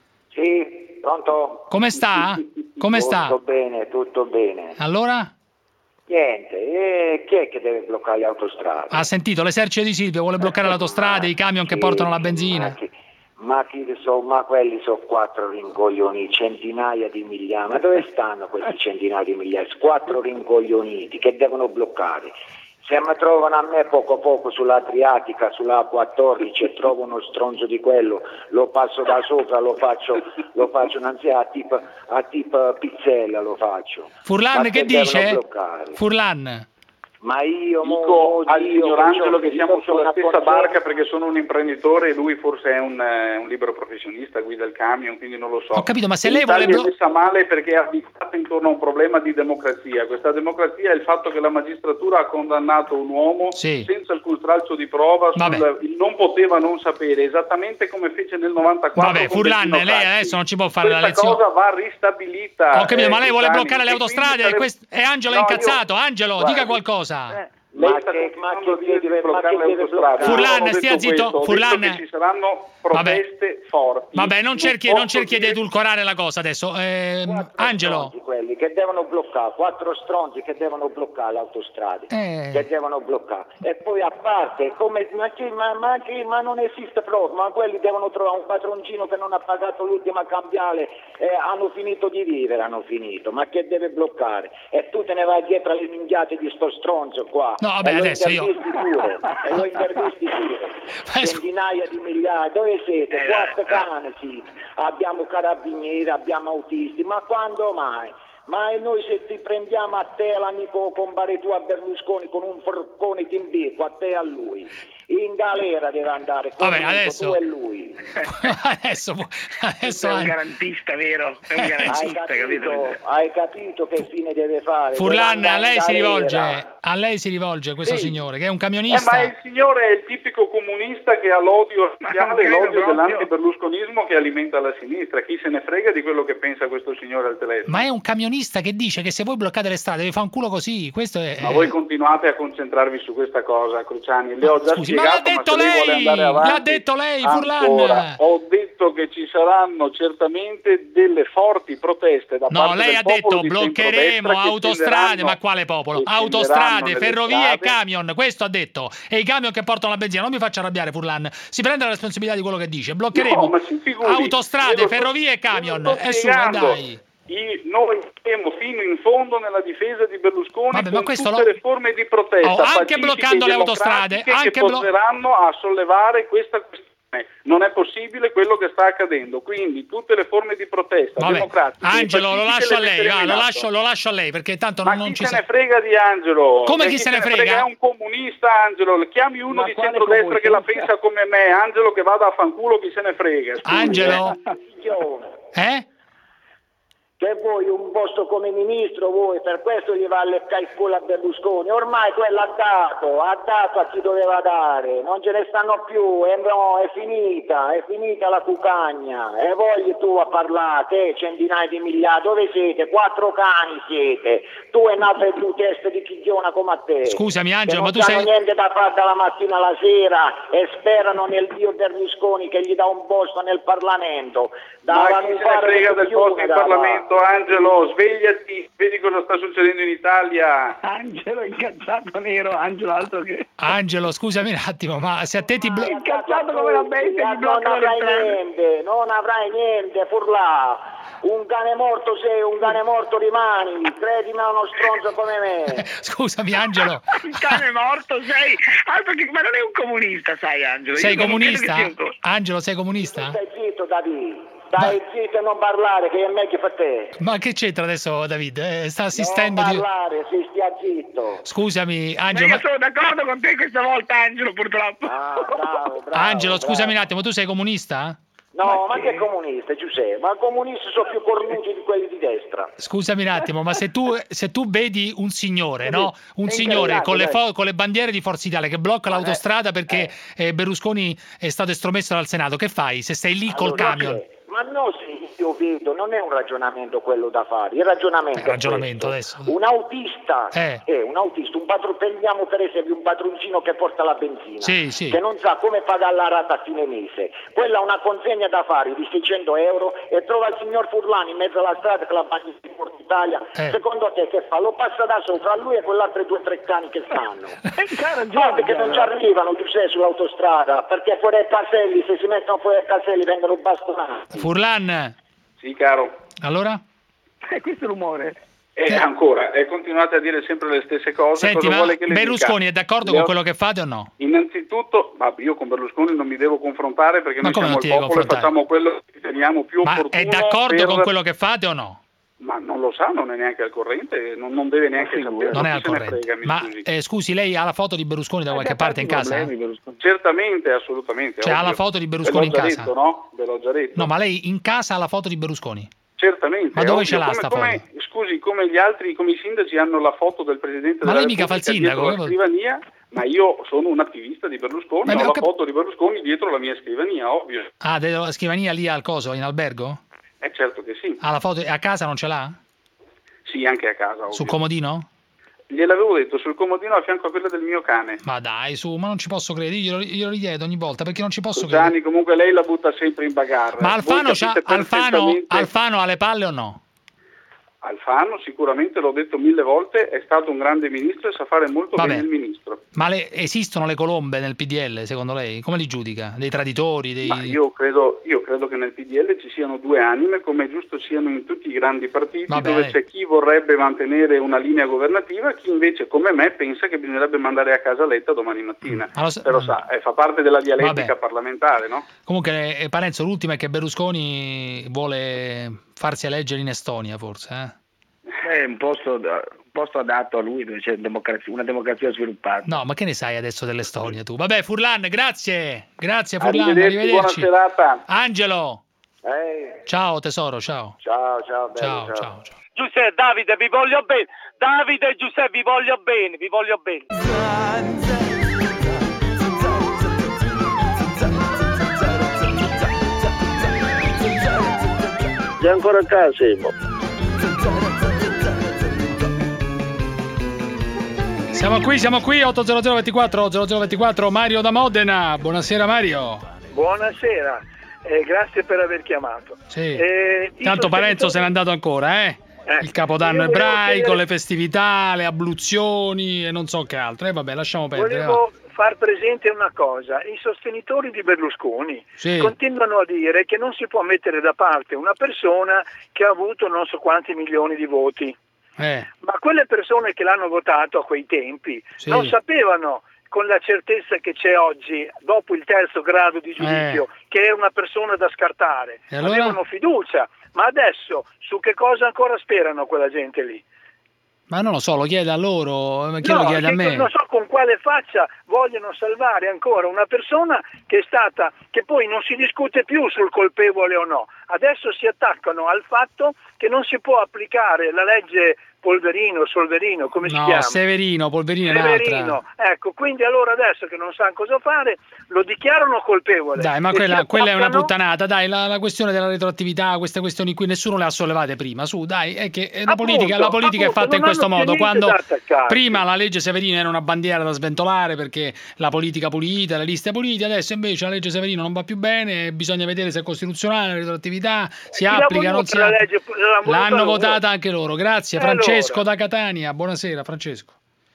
Sì, pronto? Come sta? Come sta? Tutto bene. Allora? Niente, chi è che deve bloccare le autostrade? Ha sentito, l'esercito di Silvio vuole bloccare le autostrade, i camion che portano la benzina. Ma quelli sono 4 rincoglioni, centinaia di migliaia. Ma dove stanno questi centinaia di migliaia? 4 rincoglioniti che devono bloccare. Se mi trovano a me poco poco sull'Adriatica, sulla A14 e trovo uno stronzo di quello, lo passo da sopra, lo faccio innanzi a tipo Pizzella lo faccio. Furlan che dice? Furlan. Ma io dico al signor Angelo che siamo sulla stessa barca perché sono un imprenditore e lui forse è un libero professionista, guida il camion, quindi non lo so. Ho capito, ma se lei vuole... è messa male perché ha abitato intorno a un problema di democrazia. Questa democrazia è il fatto che la magistratura ha condannato un uomo senza alcun stralcio di prova, non poteva non sapere, esattamente come fece nel 94. Vabbè, Furlan, lei adesso non ci può fare la lezione. Questa cosa va ristabilita. Ho capito, ma lei vuole bloccare le autostrade e Angelo è incazzato. Angelo, dica qualcosa. Ma che deve bloccare? Furlan, stia zitto. Furlan, ci saranno proteste forti. Vabbè, non cerchi di edulcorare la cosa adesso. Angelo, quelli che devono bloccare, 4 stronzi che devono bloccare le autostrade, che devono bloccare. E poi a parte, ma non esiste proprio, ma quelli devono trovare un padroncino che non ha pagato l'ultima cambiale, hanno finito di vivere, ma che deve bloccare? E tu te ne vai dietro alle minchiate di sto stronzo qua. No, vabbè, adesso io... E lo intervisti pure. Centinaia di migliaia, dove siete? 4 cane, sì. Abbiamo carabinieri, abbiamo autisti, ma quando mai? Ma noi se ti prendiamo a te l'amico compare tu a Berlusconi con un forcone ti imbecco, a te e a lui. In galera deve andare, adesso... tu e lui. adesso è un garantista, vero? È un garantista, hai capito che fine deve fare? Furlan, a lei si rivolge questo signore, che è un camionista. Ma il signore è il tipico comunista che ha l'odio sociale, l'odio dell'antiberlusconismo che alimenta la sinistra. Chi se ne frega di quello che pensa questo signore al telefono? Ma è un camionista che dice che se voi bloccate le strade vi fa un culo così. Questo è... Ma voi continuate a concentrarvi su questa cosa, Cruciani. Le ho già spiegato. Ma l'ha detto lei, Furlan. Ho detto che ci saranno certamente delle forti proteste da parte lei del ha detto di bloccheremo autostrade, ma quale popolo? Autostrade, ferrovie e camion, questo ha detto. E i camion che portano la benzina, non mi faccia arrabbiare Furlan. Si prende la responsabilità di quello che dice. Bloccheremo autostrade, ferrovie e camion. E su, dai. Noi siamo fino in fondo nella difesa di Berlusconi con tutte le forme di protesta anche bloccando le autostrade che porteranno a sollevare questa questione. Non è possibile quello che sta accadendo, quindi tutte le forme di protesta democratiche. Angelo, lo lascio a lei, lo lascio a lei, perché tanto non ci se ne frega di Angelo. Come chi se ne frega? È un comunista, Angelo. Chiami uno di centrodestra che la pensa come me, Angelo, che vada a fanculo, chi se ne frega. Scusi, Angelo? Che vuoi un posto come ministro, voi, per questo gli va a leccare il culo a Berlusconi. Ormai quello ha dato a chi doveva dare, non ce ne stanno più, è finita la cucagna. E voi tu a parlare, te centinaia di migliaia, dove siete? 4 cani siete, tu e un'altra 2 teste di chigliona come a te. Scusami Angelo, ma tu sei... non hanno niente da fare dalla mattina alla sera e sperano nel dio Berlusconi che gli dà un posto nel Parlamento. Ma chi se ne frega del posto in Parlamento? Angelo, svegliati, vedi cosa sta succedendo in Italia. Angelo incazzato nero, Angelo altro che... Angelo, scusami un attimo, ma se a te ti incazzato come la bestia ti blocca non avrai niente, furlà. Un cane morto sei, un cane morto rimani, credimi a uno stronzo come me. Scusami Angelo. Un cane morto sei, ma non è un comunista, sai Angelo. Sei comunista? Angelo, sei comunista? Stai zitto David. Dai zitto e non parlare, che è meglio per te. Ma che c'entra adesso David? Sta assistendo non parlare, si stia zitto. Scusami Angelo. Io sono d'accordo con te questa volta Angelo, purtroppo. Bravo, Angelo, scusami un attimo, tu sei comunista? No, ma che comunista, Giuseppe? Ma i comunisti sono più cornuti di quelli di destra. Scusami un attimo, ma se tu vedi un signore, no? Un signore con le bandiere di Forza Italia che blocca l'autostrada perché Berlusconi è stato estromesso dal Senato, che fai se stai lì col camion? Ma no, sì, io vedo, non è un ragionamento quello da fare, il ragionamento adesso. Un autista, prendiamo per esempio un padroncino che porta la benzina, che non sa come pagare la rata a fine mese, quella ha una consegna da fare di 600 euro e trova il signor Furlani in mezzo alla strada che la bagna di Forza Italia, secondo te che fa? Lo passa da sopra a lui e quell'altro 2 o 3 cani che stanno. Che non ci arrivano, Giuseppe, sull'autostrada, perché fuori ai caselli, se si mettono fuori ai caselli vengono bastonati. Furlan. Sì, caro. Allora? Questo rumore. Ancora, continuate a dire sempre le stesse cose. Senti, cosa vuole che Berlusconi è d'accordo con quello che fate o no? Innanzitutto, io con Berlusconi non mi devo confrontare perché noi siamo il popolo e facciamo quello che riteniamo più opportuno. Ma è d'accordo con quello che fate o no? Ma non lo sa, non è neanche al corrente, non deve neanche sapere. Non è al corrente. Scusi, lei ha la foto di Berlusconi da qualche parte in casa? Certamente, assolutamente. Cioè ha la foto di Berlusconi in casa? Detto, no? Ve l'ho già detto. No, ma lei in casa ha la foto di Berlusconi? Certamente. Ma dove ce l'ha sta foto? Scusi, come gli altri, come i sindaci hanno la foto del Presidente della Repubblica dietro la scrivania, ma io sono un attivista di Berlusconi, ho la foto di Berlusconi dietro la mia scrivania, ovvio. Ah, la scrivania lì al coso, in albergo? Certo che sì. Ah, la foto a casa non ce l'ha? Sì, anche a casa. Ovvio. Sul comodino? Gliel'avevo detto, sul comodino a fianco a quella del mio cane. Ma dai, ma non ci posso credere, io glielo richiedo ogni volta perché non ci posso credere. Gianni, comunque lei la butta sempre in bagarre. Ma Alfano ha le palle o no? Alfano, sicuramente, l'ho detto 1000 volte, è stato un grande ministro e sa fare molto bene il ministro. Ma esistono le colombe nel PDL, secondo lei? Come li giudica? Dei traditori? Ma io credo che nel PDL ci siano 2 anime, come è giusto siano in tutti i grandi partiti, dove c'è chi vorrebbe mantenere una linea governativa, chi invece, come me, pensa che bisognerebbe mandare a casa Letta domani mattina. Però fa parte della dialettica parlamentare, no? Comunque, Parenzo, l'ultima è che Berlusconi vuole farsi eleggere in Estonia, forse, È un posto adatto a lui, dove c'è una democrazia sviluppata. No, ma che ne sai adesso dell'Estonia tu? Vabbè, Furlan, grazie Furlan, arrivederci. Buona serata. Angelo. Ciao tesoro, ciao. Ciao. Giuseppe, Davide, vi voglio bene. Davide e Giuseppe, vi voglio bene. Sei ancora a casa, Simo? Siamo qui, 80024 Mario da Modena. Buonasera Mario. Buonasera, grazie per aver chiamato. Sì. Tanto Parenzo se n'è andato ancora, il Capodanno ebraico, le festività, le abluzioni e non so che altro. Vabbè, lasciamo perdere. Volevo far presente una cosa: i sostenitori di Berlusconi continuano a dire che non si può mettere da parte una persona che ha avuto non so quanti milioni di voti. Ma quelle persone che l'hanno votato a quei tempi non sapevano con la certezza che c'è oggi, dopo il terzo grado di giudizio, che è una persona da scartare. Allora? Avevano fiducia, ma adesso su che cosa ancora sperano quella gente lì? Ma non lo so, lo chiede a loro, chi lo chiede a me? Non so con quale faccia vogliono salvare ancora una persona che è stata, che poi non si discute più sul colpevole o no. Adesso si attaccano al fatto che non si può applicare la legge Solverino, come si chiama? Severino, Polverino Severino, ecco, quindi allora adesso che non sanno cosa fare, lo dichiarano colpevole. Dai, ma quella è una puttanata, dai, la questione della retroattività, queste questioni qui nessuno le ha sollevate prima, su, dai, è che la politica è fatta in questo modo, quando prima la legge Severino era una bandiera da sventolare perché la politica pulita, le liste pulite, adesso invece la legge Severino non va più bene, bisogna vedere se è costituzionale, la retroattività, si applica, non si applica. L'hanno votata anche loro, grazie Francesco da Catania, buonasera Francesco,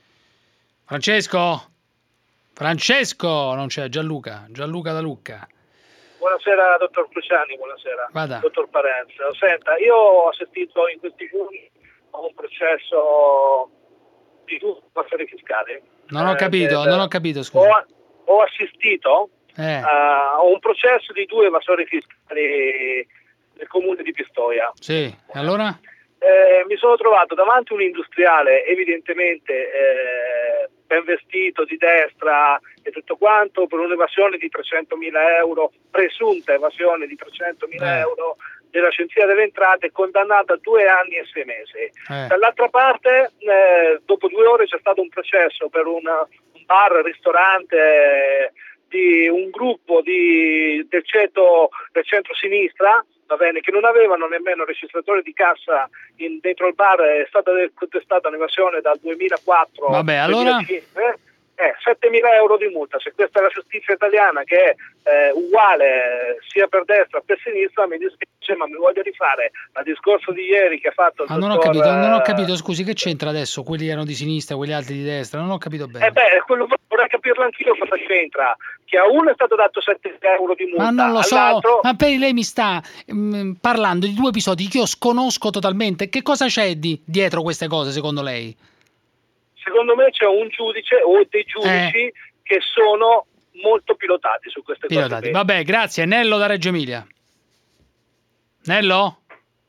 non c'è, Gianluca da Lucca. Buonasera dottor Cruciani, buonasera. Vada. Dottor Parenzo. Senta, io ho assistito in questi giorni a un processo di due evasioni fiscali. Non ho capito, scusa. Ho assistito a un processo di 2 evasori fiscali del comune di Pistoia. Sì, e allora? Mi sono trovato davanti un industriale evidentemente ben vestito, di destra e tutto quanto, per un'evasione di 300.000 euro, presunta evasione di 300.000 euro dell'Agenzia delle Entrate, condannato a 2 anni e 6 mesi. Dall'altra parte, dopo 2 ore c'è stato un processo per un bar-ristorante di un gruppo del centro-sinistra, va bene, che non avevano nemmeno registratore di cassa dentro il bar. È stata contestata un'evasione dal 2004. Vabbè, allora? 7.000 euro di multa. Se questa è la giustizia italiana, che è uguale sia per destra che per sinistra, mi dispiace, ma mi voglio rifare al discorso di ieri che ha fatto il dottor... Non ho capito, scusi, che c'entra adesso? Quelli erano di sinistra, quelli altri di destra, non ho capito bene. Quello vorrei capirlo anch'io cosa c'entra. Che a uno è stato dato 7 euro di multa, ma non lo so, ma per lei mi sta parlando di 2 episodi che io sconosco totalmente. Che cosa c'è dietro queste cose, secondo lei? Secondo me c'è un giudice o dei giudici che sono molto pilotati su queste cose. Vabbè, grazie. Nello da Reggio Emilia. Nello,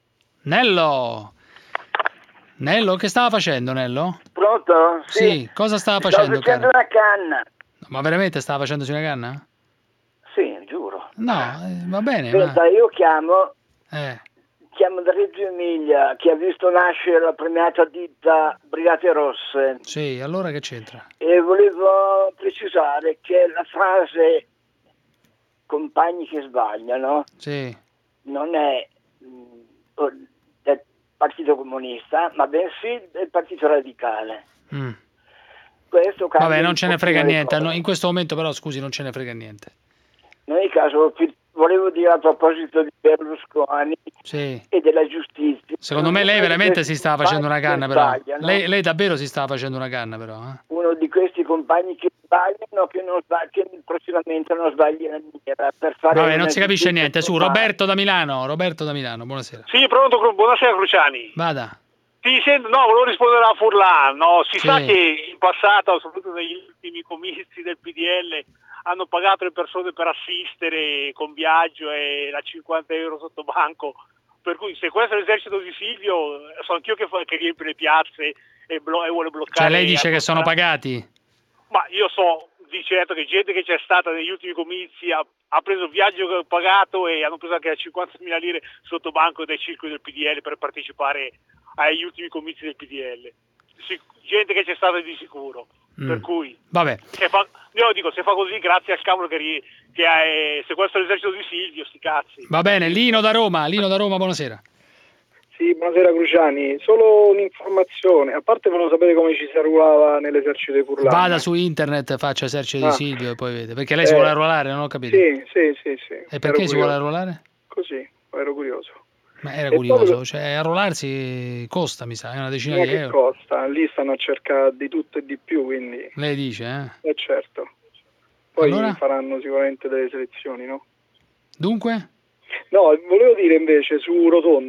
che stava facendo, Nello? Pronto? Sì, cosa stava facendo? Stavo facendo una canna. Ma veramente stava facendosi una canna? Sì, giuro. No, va bene. Aspetta, io chiamo da Reggio Emilia, che ha visto nascere la premiata ditta Brigate Rosse. Sì, allora che c'entra? E volevo precisare che la frase compagni che sbagliano non è del Partito Comunista, ma bensì del Partito Radicale. Questo vabbè, non ce ne frega niente. In questo momento però, scusi, non ce ne frega niente. In ogni caso, volevo dire a proposito di Berlusconi e della giustizia. Secondo me lei veramente si stava facendo una canna, però. Lei davvero si stava facendo una canna, però. Uno di questi compagni che sbagliano, che prossimamente non sbagli la mira. Vabbè, non si capisce niente. Su, Roberto da Milano, buonasera. Sì, pronto, buonasera Cruciani. Vada. Volevo rispondere a Furlan. Si sa che in passato, soprattutto negli ultimi comizi del PDL, hanno pagato le persone per assistere con viaggio e la 50 euro sotto banco, per cui se questo è l'esercito di Silvio, so anch'io che riempie le piazze e vuole bloccare. Cioè lei dice che sono pagati? Ma io so di certo che gente che c'è stata negli ultimi comizi ha preso viaggio pagato e hanno preso anche 50.000 lire sotto banco dai circoli del PDL per partecipare agli ultimi comizi del PDL. Gente che c'è stata di sicuro. Per cui vabbè. Io dico, se fa così, grazie al cavolo che se questo è l'esercito di Silvio, sti cazzi. Va bene, Lino da Roma, buonasera. Sì, buonasera Cruciani, solo un'informazione, a parte volevo sapere come ci si arruolava nell'esercito di Furlan. Vada su internet, faccia esercito di Silvio e poi vede, perché lei si vuole arruolare, non ho capito. Sì. E perché si vuole arruolare? Così, ero curioso. Ma era curioso, cioè arruolarsi costa, mi sa, è una decina di euro. Che costa? Lì stanno a cercare di tutto e di più, quindi... Lei dice, certo. Poi allora? Faranno sicuramente delle selezioni, no? Dunque? No, volevo dire invece su Rotondi,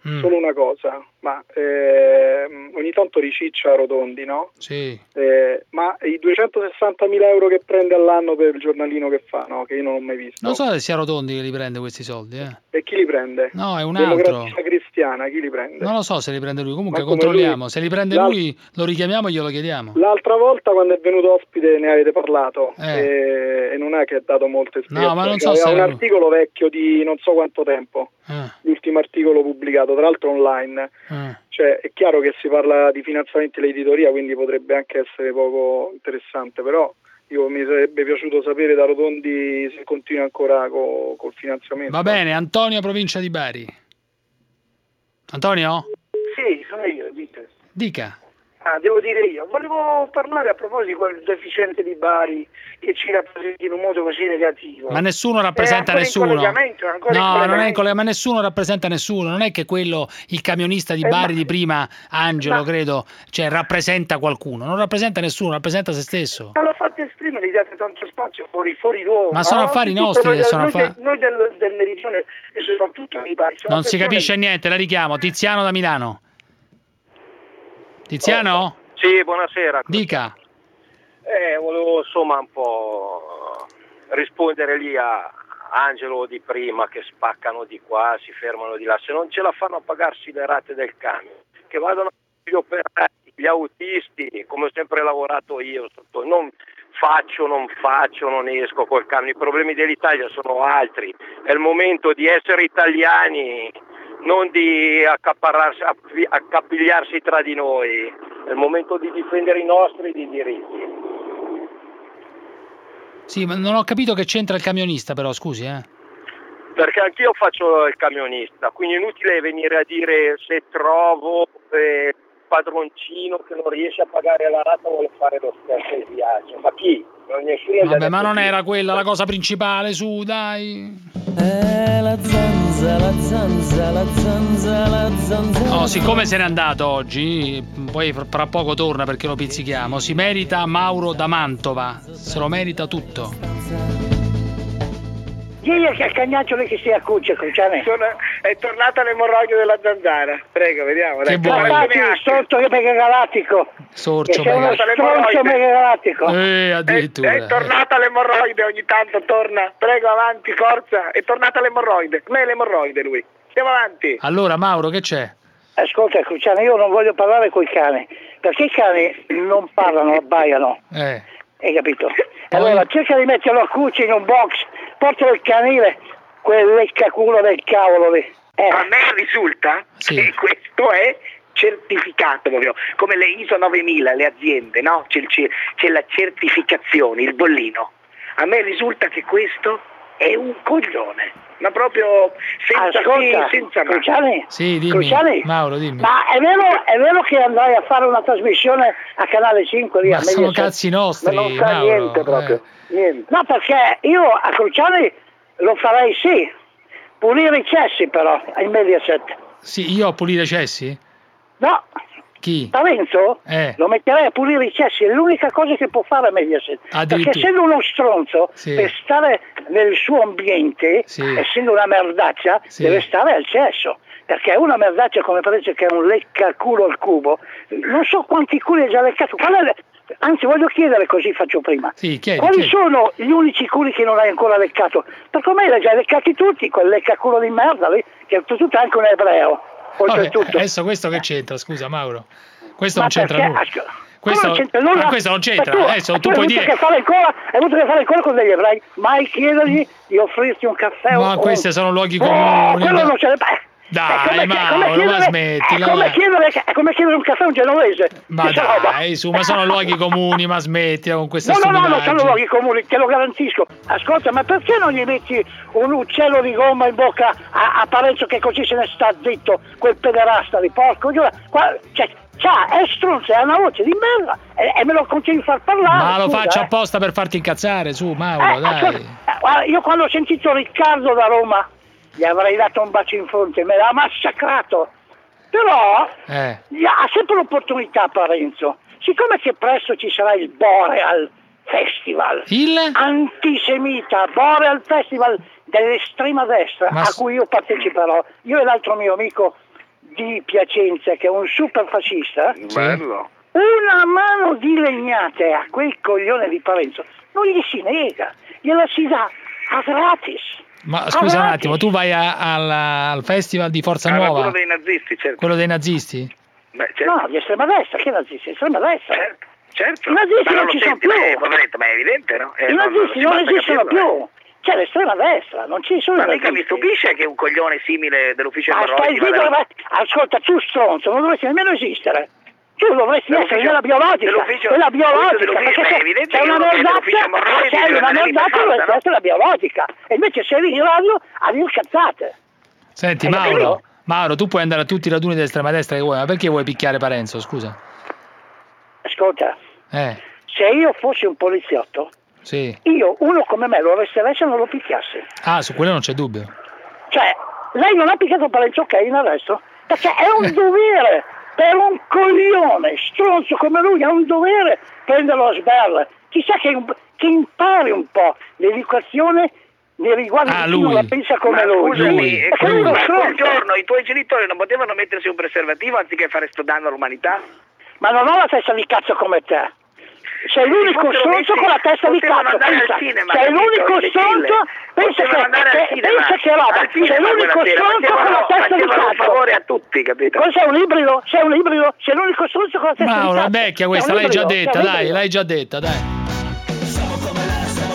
solo una cosa, ma ogni tanto riciccia Rotondi, no? Sì. Ma i 260.000 euro che prende all'anno per il giornalino che fa, no? Che io non ho mai visto. Non so se sia Rotondi che li prende questi soldi, E chi li prende? No, è un altro. Democrazia Cristiana, chi li prende? Non lo so se li prende lui, comunque controlliamo. Lui, se li prende lui lo richiamiamo e glielo chiediamo. L'altra volta quando è venuto ospite ne avete parlato e non è che ha dato molte spiegazioni. No, ma non so aveva se un articolo vecchio di non so quanto tempo, l'ultimo articolo pubblicato, tra l'altro online. Cioè è chiaro che si parla di finanziamenti all'editoria, quindi potrebbe anche essere poco interessante, però mi sarebbe piaciuto sapere da Rotondi se continua ancora col finanziamento. Va bene, Antonio, provincia di Bari. Antonio? Sì, sono io, dite. Dica. Devo dire io. Volevo parlare a proposito di quel deficiente di Bari che ci rappresenta in un modo così negativo. Ma nessuno rappresenta nessuno. No, non è ma nessuno rappresenta nessuno. Non è che quello, il camionista di Bari di prima, Angelo, credo, cioè rappresenta qualcuno. Non rappresenta nessuno, rappresenta se stesso. Ma lo fate esprimere, gli date tanto spazio fuori luogo. Ma sono affari nostri. Noi del Meridione e soprattutto di Bari. Non si capisce niente, la richiamo. Tiziano da Milano. Tiziano? Sì, buonasera. Dica. Volevo insomma un po' rispondere lì a Angelo di prima, che spaccano di qua, si fermano di là. Se non ce la fanno a pagarsi le rate del camion, che vadano gli operai, gli autisti, come ho sempre lavorato io. Non faccio, non esco col camion. I problemi dell'Italia sono altri. È il momento di essere italiani, non di accapigliarsi tra di noi. È il momento di difendere i nostri diritti. Sì, ma non ho capito che c'entra il camionista, però, scusi, Perché anch'io faccio il camionista, quindi è inutile venire a dire se trovo padroncino che non riesce a pagare la rata vuole fare lo stesso il viaggio. Ma chi? Vabbè, ma non era quella la cosa principale, su, dai. La zanza, la zanza, la zanza, la zanza. No, siccome se n'è andato oggi, poi fra poco torna perché lo pizzichiamo. Si merita Mauro da Mantova, se lo merita tutto. Ieri che cagnacciole che si accuccia, Cruciane. È tornata l'emorroide della zanzara. Prego, vediamo. Che vuoi? Sorcio megagalattico. Sorcio megagalattico. Addirittura. È tornata l'emorroide, ogni tanto torna. Prego, avanti, forza. È tornata l'emorroide. Non è l'emorroide lui. Andiamo avanti. Allora, Mauro, che c'è? Ascolta, Cruciane, io non voglio parlare coi cani, perché i cani non parlano, abbaiano. Hai capito? Allora cerca di metterlo a cuccia in un box, portalo il canile, quel leccaculo del cavolo lì. A me risulta che questo è certificato proprio, come le ISO 9000, le aziende, no? C'è la certificazione, il bollino. A me risulta che questo è un coglione. Ma proprio senza Cruciani? Sì, dimmi. Cruciani? Mauro, dimmi. Ma è vero che andrai a fare una trasmissione a Canale 5 lì? Ma sono cazzi nostri, ma non sa Mauro, niente proprio. Niente. No, perché io a Cruciani lo farei sì. Pulire i cessi però, in Mediaset. Sì, io a pulire i cessi? No. Chi? Parenzo? Lo metterei a pulire i cessi, è l'unica cosa che può fare Mediaset. Perché essendo uno stronzo, per stare nel suo ambiente, essendo una merdaccia, deve stare al cesso. Perché è una merdaccia come Parenzo che è un leccaculo al cubo. Non so quanti culi ha già leccato. Anzi, voglio chiedere così faccio prima. Quali sono gli unici culi che non hai ancora leccato? Perché me li hai già leccati tutti, quel leccaculo di merda lì, che è tutto anche un ebreo. Adesso questo che c'entra, scusa Mauro? Questo non c'entra nulla. Questo non c'entra. Adesso tu puoi dire. Hai avuto che fare ancora con degli ebrei, mai chiedergli di offrirti un caffè. Ma questi sono luoghi comuni. Quello non ce ne Dai, Mauro, ma smettila. È come chiedere un caffè a un genovese. Ma dai, ma sono luoghi comuni, ma smettila con questa stupidaggine. No, non sono luoghi comuni, te lo garantisco. Ascolta, ma perché non gli metti un uccello di gomma in bocca a Parenzo che così se ne sta zitto, quel pederasta di porco? È stronzo, è una voce di merda e me lo continui a far parlare. Ma lo faccio apposta per farti incazzare, su Mauro, dai. Io quando ho sentito Riccardo da Roma gli avrei dato un bacio in fronte, me l'ha massacrato. Però ha sempre l'opportunità Parenzo. Siccome che presto ci sarà il Boreal Festival, antisemita Boreal Festival dell'estrema destra, a cui io parteciperò, io e l'altro mio amico di Piacenza, che è un super fascista, bello, una mano di legnate a quel coglione di Parenzo non gli si nega, gliela si dà a gratis. Ma scusa un attimo, tu vai al festival di Forza Nuova? Quello dei nazisti, certo. Quello dei nazisti? Beh, certo. No, di estrema destra, che nazisti? Estrema destra. Certo. I nazisti non ci sono più. Poveretto, ma è evidente, no? I nazisti non esistono più. C'è l'estrema destra, non ci sono. Ma mica mi stupisce che un coglione simile dell'ufficio Morroi... Ascolta, tu stronzo, non dovresti nemmeno esistere. Tu dovresti essere nella biologica, quella biologica, perché c'è una merdaccia, dovresti essere la biologica, e invece sei in radio a dire cazzate. Senti Mauro, tu puoi andare a tutti i raduni dell'estrema destra che vuoi, ma perché vuoi picchiare Parenzo, scusa? Ascolta, se io fossi un poliziotto, io uno come me lo arresterei se non lo picchiasse. Ah, su quello non c'è dubbio. Cioè, lei non ha picchiato Parenzo, ok, in arresto, perché è un dovere. Per un coglione stronzo come lui è un dovere prenderlo a sberle. Chissà che impari un po' l'educazione nei riguardi di chi non la pensa come lui. Scusami, quel giorno i tuoi genitori non potevano mettersi un preservativo anziché fare sto danno all'umanità? Ma non ho la testa di cazzo come te. Sei l'unico stronzo con la testa di cazzo. Sei l'unico stronzo. Pensa che roba. Sei l'unico stronzo con la testa di cazzo. Un favore a tutti, capito? Cosa sei un ibrido? Sei l'unico stronzo con la testa di cazzo. Ma una vecchia questa, l'hai già detta, dai. Siamo come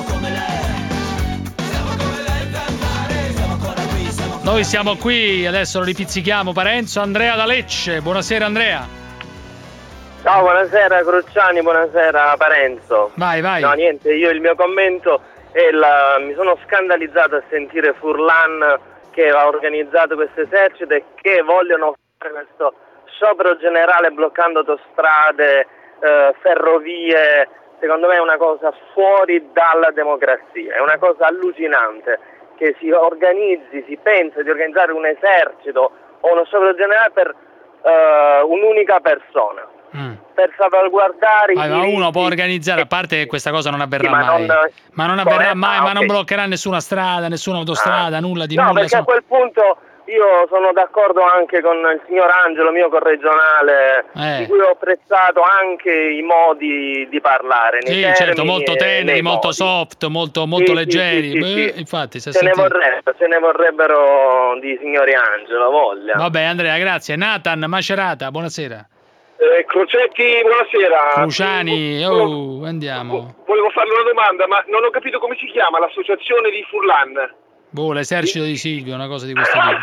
lei. Noi siamo qui, adesso lo ripizzichiamo. Parenzo, Andrea da Lecce. Buonasera Andrea. Ciao, buonasera Cruciani, buonasera Parenzo. Vai. No, niente, io il mio commento è mi sono scandalizzato a sentire Furlan che ha organizzato questo esercito e che vogliono fare questo sciopero generale bloccando autostrade, ferrovie. Secondo me è una cosa fuori dalla democrazia, è una cosa allucinante che si pensa di organizzare un esercito o uno sciopero generale per un'unica persona. Per salvaguardare ma uno può organizzare, a parte che questa cosa non avverrà mai, ma non avverrà mai, ma non bloccherà nessuna strada, nessuna autostrada, nulla di nulla. No, perché a quel punto io sono d'accordo anche con il signor Angelo, mio corregionale, di cui ho apprezzato anche i modi di parlare. Sì, certo, molto teneri, molto soft, molto leggeri. Sì. Infatti, se ne vorrebbero di signori Angelo, voglia. Vabbè, Andrea, grazie. Nathan Macerata, buonasera. Crocetti, buonasera. Cruciani, andiamo. Volevo farle una domanda, ma non ho capito come si chiama l'associazione di Furlan. L'esercito di Silvio, una cosa di questo tipo.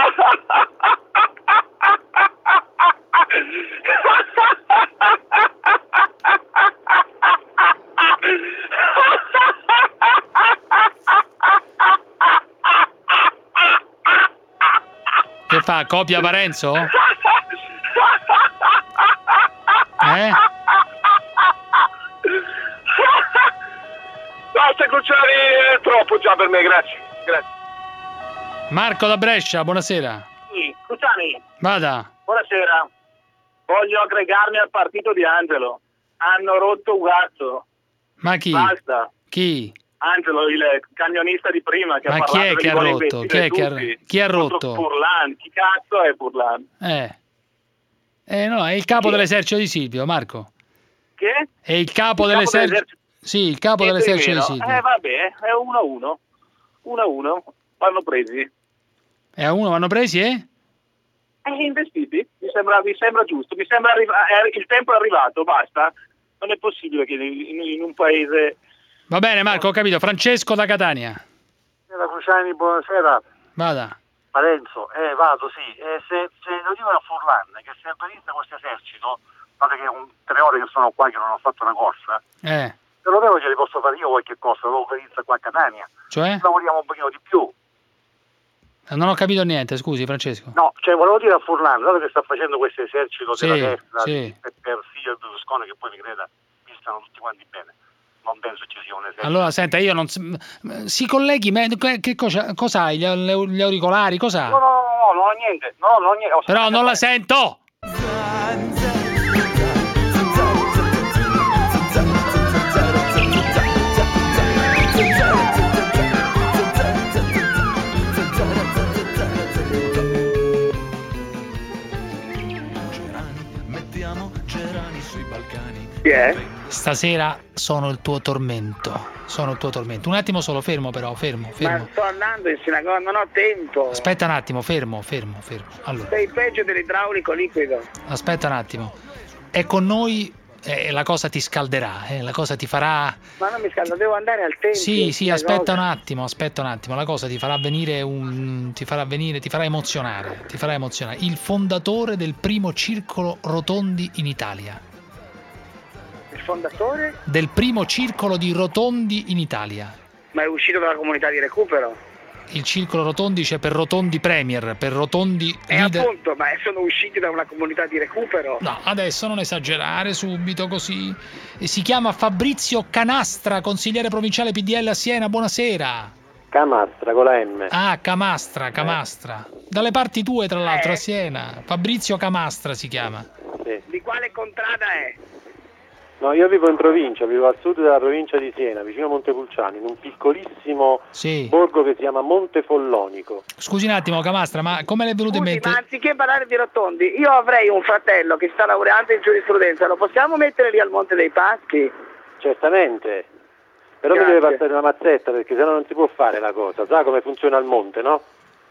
Che fa? Copia Parenzo? Basta Cruciani, è troppo già per me, grazie. Marco da Brescia, buonasera. Sì, Cruciani. Vada. Buonasera. Voglio aggregarmi al partito di Angelo. Hanno rotto un cazzo. Ma chi? Basta. Chi? Angelo, il camionista di prima che ha parlato. Ma chi è che ha rotto? Chi ha rotto? Furlan. Chi cazzo è Furlan? No, è il capo dell'esercito di Silvio, Marco. Che? È il capo dell'esercito. Sì, il capo dell'esercito di Silvio. Vabbè, è 1-1. 1-1. Vanno presi. E a uno vanno presi, investiti. Mi sembra giusto. Mi sembra il tempo è arrivato, basta. Non è possibile che in un paese... Va bene Marco, ho capito. Francesco da Catania. Cruciani, buonasera. Vada. Parenzo, vado, sì. Se lo dicono a Furlan che si organizza questo esercito, dato che è 3 ore che sono qua che non ho fatto una corsa, se lo devo che li posso fare io qualche cosa, lo organizzo qua a Catania. Cioè? Lavoriamo un pochino di più. Non ho capito niente, scusi Francesco. No, volevo dire a Furlan, dato che sta facendo questo esercito della destra per Silvio Berlusconi, che poi mi creda, mi stanno tutti quanti bene. Non penso ci sia un esercito. Allora, senta, io non... Si colleghi, che cosa hai? Gli auricolari, cosa? No, non ho niente. Però non la sento! Chi è? Stasera sono il tuo tormento. Un attimo solo, fermo. Ma sto andando in sinagoga, non ho tempo. Aspetta un attimo, fermo. Allora. Sei peggio dell'idraulico liquido. Aspetta un attimo. È con noi, la cosa ti scalderà, la cosa ti farà... Ma non mi scalda, devo andare al tempio. Sì, aspetta un attimo, la cosa ti farà venire ti farà emozionare. Il fondatore del primo circolo rotondi in Italia. Il fondatore? Del primo circolo di rotondi in Italia. Ma è uscito dalla comunità di recupero? Il circolo rotondi c'è per rotondi premier, per rotondi leader. Appunto, ma sono usciti da una comunità di recupero? No, adesso non esagerare subito così. Si chiama Fabrizio Canastra, consigliere provinciale PDL a Siena, buonasera. Camastra con la M. Ah, Camastra. Dalle parti tue, tra l'altro, a Siena. Fabrizio Camastra si chiama. Sì. Di quale contrada è? No, io vivo in provincia, vivo al sud della provincia di Siena, vicino a Montepulciano, in un piccolissimo borgo che si chiama Montefollonico. Scusi un attimo, Camastra, ma come le è venuto in mente? Ma anziché parlare di rotondi, io avrei un fratello che sta laureando in giurisprudenza, lo possiamo mettere lì al Monte dei Paschi? Certamente, però mi deve passare una mazzetta perché sennò non si può fare la cosa, sa come funziona il monte, no?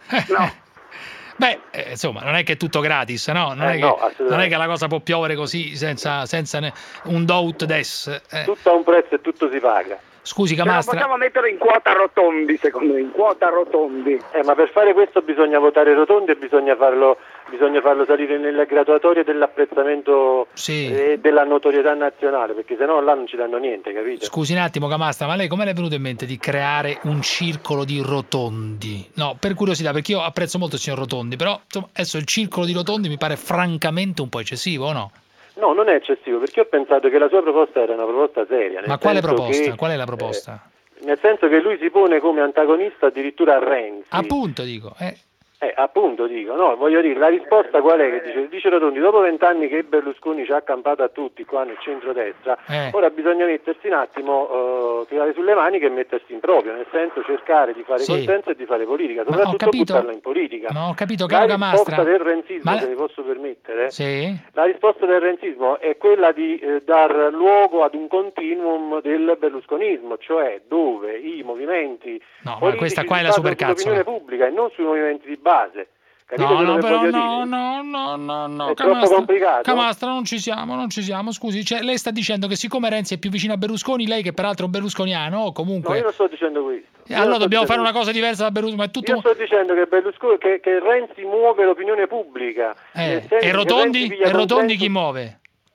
No. Beh, insomma, non è che è tutto gratis, no? Non è che la cosa può piovere così senza un do ut des. Tutto a un prezzo e tutto si paga. Scusi, Camastra. Possiamo metterlo in quota rotondi, secondo me, in quota rotondi. Ma per fare questo bisogna votare rotondi e bisogna farlo salire nelle graduatorie dell'apprezzamento e della notorietà nazionale, perché sennò là non ci danno niente, capito? Scusi un attimo, Camastra, ma lei come le è venuto in mente di creare un circolo di rotondi? No, per curiosità, perché io apprezzo molto il signor Rotondi, però insomma, adesso il circolo di rotondi mi pare francamente un po' eccessivo, o no? No, non è eccessivo, perché ho pensato che la sua proposta era una proposta seria. Ma quale proposta? Qual è la proposta? Nel senso che lui si pone come antagonista addirittura a Renzi. Appunto dico. Appunto dico, no, voglio dire, la risposta qual è? Che dice Rotondi, dopo 20 anni che Berlusconi ci ha accampato a tutti qua nel centrodestra, ora bisogna mettersi un attimo, tirare sulle maniche e mettersi in proprio, nel senso cercare di fare consenso e di fare politica, soprattutto buttarla in politica. Ma ho capito, caro Camastra. La risposta del renzismo, se mi posso permettere, la risposta del renzismo è quella di dar luogo ad un continuum del berlusconismo, cioè dove i movimenti politici questa qua è la supercazzola sull'opinione pubblica e non sui movimenti di base. No, è troppo complicato. Camastra, non ci siamo, scusi, cioè, lei sta dicendo che siccome Renzi è più vicino a Berlusconi, lei che peraltro è berlusconiano, o comunque... No, io non sto dicendo questo. Allora dobbiamo fare una cosa diversa da Berlusconi, ma è tutto... Io sto dicendo che Berlusconi, che Renzi muove l'opinione pubblica. E Rotondi chi muove?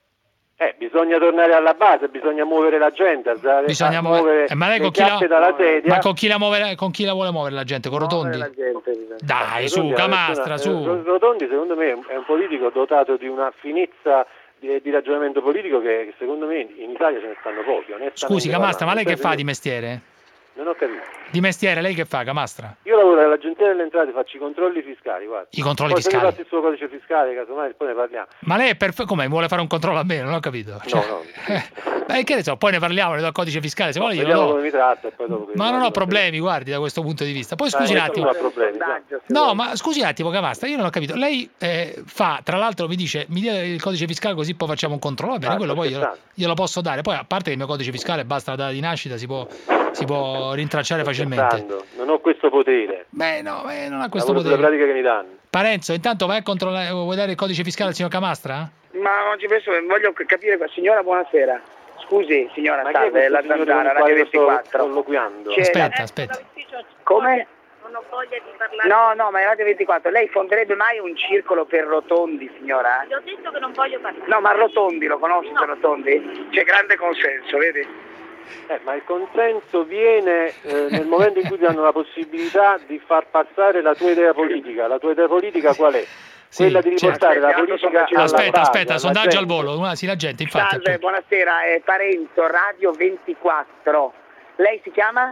Bisogna tornare alla base, bisogna muovere la gente, bisogna muovere ma lei le chiappe dalla sedia. Ma con chi la vuole muovere la gente? Con Rotondi? Dai, su, Camastra, su. Rotondi secondo me è un politico dotato di una finezza di ragionamento politico che secondo me in Italia ce ne stanno pochi. Scusi, Camastra, ma lei che fa di mestiere? Non ho capito. Di mestiere lei che fa, Camastra? Io lavoro all'Agenzia delle Entrate, faccio i controlli fiscali, guarda. I controlli poi fiscali? Poi se mi passi il suo codice fiscale, casomai, poi ne parliamo. Ma lei è come? Vuole fare un controllo a me? Non ho capito. No. Che ne so, poi ne parliamo, ne do il codice fiscale, se vuole io vediamo come mi tratta e poi dopo... Ma non ho problemi, guardi, da questo punto di vista. Poi scusi un attimo. No, ma scusi un attimo, Camastra, io non ho capito. Lei fa, tra l'altro mi dice, mi dia il codice fiscale così poi facciamo un controllo. Va bene, quello poi glielo posso dare. Poi a parte che il mio codice fiscale basta la data di nascita, si può rintracciare facilmente. Non ho questo potere. Beh, no, non ha questo potere. La pratica che mi danno. Parenzo, intanto vai a controllare, vuoi dare il codice fiscale al signor Camastra? Ma oggi penso voglio capire, signora, buonasera. Scusi, signora, salve, la Zanzara, Radio 24. Colloquiando. Aspetta. Come? Non ho voglia di parlare. No, ma è Radio 24. Lei fonderebbe mai un circolo per Rotondi, signora? Gli ho detto che non voglio parlare. No, ma Rotondi, lo conosci per Rotondi? C'è grande consenso, vedi? Ma il consenso viene nel momento in cui ti danno la possibilità di far passare la tua idea politica. La tua idea politica qual è? Quella di riportare la politica alla base. Aspetta, sondaggio al volo. La gente, infatti. Salve, buonasera, è Parenzo, Radio 24. Lei si chiama?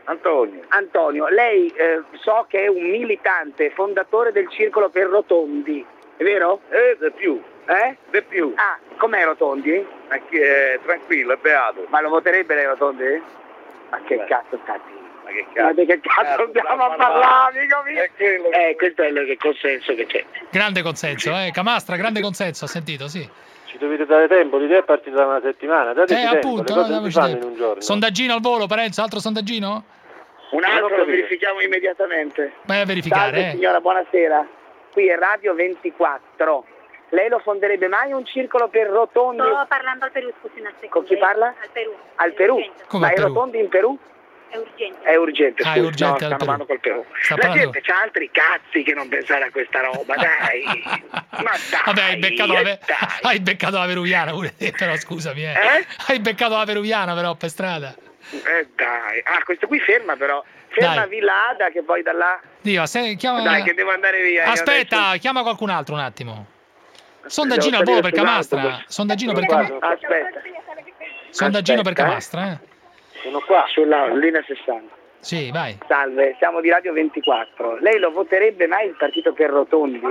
Antonio. Lei so che è un militante, fondatore del Circolo per Rotondi, è vero? Di più. Di più. Ah, com'è Rotondi? Tranquillo, è beato. Ma lo voterebbe lei Rotondi? Ma che cazzo sta? Ma di che cazzo andiamo a parlare, amico mio? Questo è il consenso che c'è. Grande consenso, Camastra, grande consenso, ha sentito, sì. Ci dovete dare tempo, l'idea è partita da una settimana, dateci tempo, appunto, le cose non si fanno in un giorno. Sondaggino al volo, Parenzo, altro sondaggino? Un altro lo verifichiamo immediatamente. Vai a verificare. Salve, signora, buonasera. Qui è Radio 24. Lei lo fonderebbe mai un circolo per rotondi? Sto parlando al Perù, scusi una seconda. Con chi parla? Al Perù. Al Perù? Ma i rotondi in Perù? È urgente. È urgente, scusi, è urgente, no, stanno col Perù. La gente c'ha altri cazzi che non pensare a questa roba, dai. Ma dai. Vabbè, hai beccato la peruviana pure, però scusami. Hai beccato la peruviana però per strada. Dai. Ah, questo qui ferma però. Ferma Villa Ada che poi da là. Dio, chiama... Dai, che devo andare via. Aspetta, chiama qualcun altro un attimo. Sondaggino al volo per Camastra. Sondaggino per Camastra. Aspetta. Sondaggino per Camastra, Sono qua sulla linea 60. Sì, vai. Salve, siamo di Radio 24. Lei lo voterebbe mai il partito per Rotondi?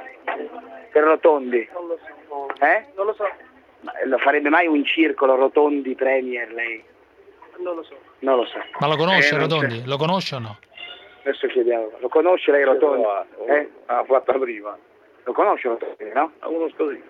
Per Rotondi? Non lo so. Non lo so. Ma lo farebbe mai un circolo Rotondi Premier lei? Non lo so. Non lo so. Ma lo conosce Rotondi? Lo conosce o no? Adesso chiediamo. Lo conosce lei Rotondi? Ha fatta prima. Lo conosce Rotondi, no? Uno così.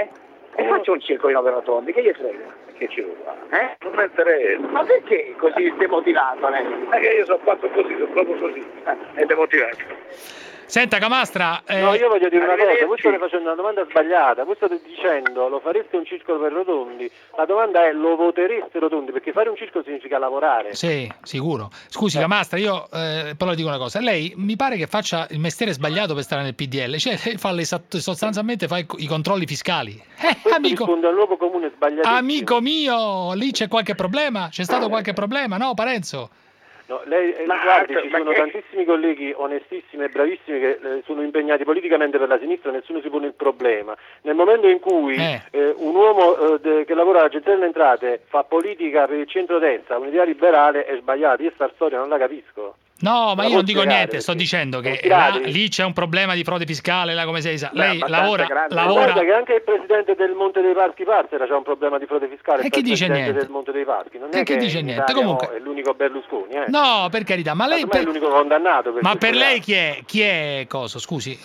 E faccio un circolino per Rotondi, che gli frega? Che ci vuole? Non mettere. Ma perché così demotivato lei? Perché io sono fatto così, sono proprio così. È demotivato. Senta Camastra, no, io voglio dire una cosa, voi state facendo una domanda sbagliata, voi state dicendo lo fareste un circolo per Rotondi, la domanda è lo votereste Rotondi, perché fare un circolo significa lavorare. Sì, sicuro. Scusi Camastra, io però le dico una cosa, lei mi pare che faccia il mestiere sbagliato per stare nel PDL, cioè sostanzialmente fa i controlli fiscali. Amico, risponde al luogo comune sbagliatissimo. Amico mio, lì c'è qualche problema? C'è stato qualche problema, no Parenzo? No, lei guardi, ci sono tantissimi colleghi onestissimi e bravissimi che sono impegnati politicamente per la sinistra, nessuno si pone il problema. Nel momento in cui un uomo che lavora all'Agenzia delle Entrate fa politica per il centrodestra, un'idea liberale, è sbagliata. Io sta storia non la capisco. No, ma io non dico niente, sto dicendo che lì c'è un problema di frode fiscale, là come si sa. Lei lavora. Guarda che anche il presidente del Monte dei Paschi Passera c'ha un problema di frode fiscale. E chi dice niente? Del Monte dei Paschi. Non è che dice niente. Comunque è l'unico Berlusconi. No, per carità, ma lei è l'unico condannato. Ma per lei chi è cosa? Scusi,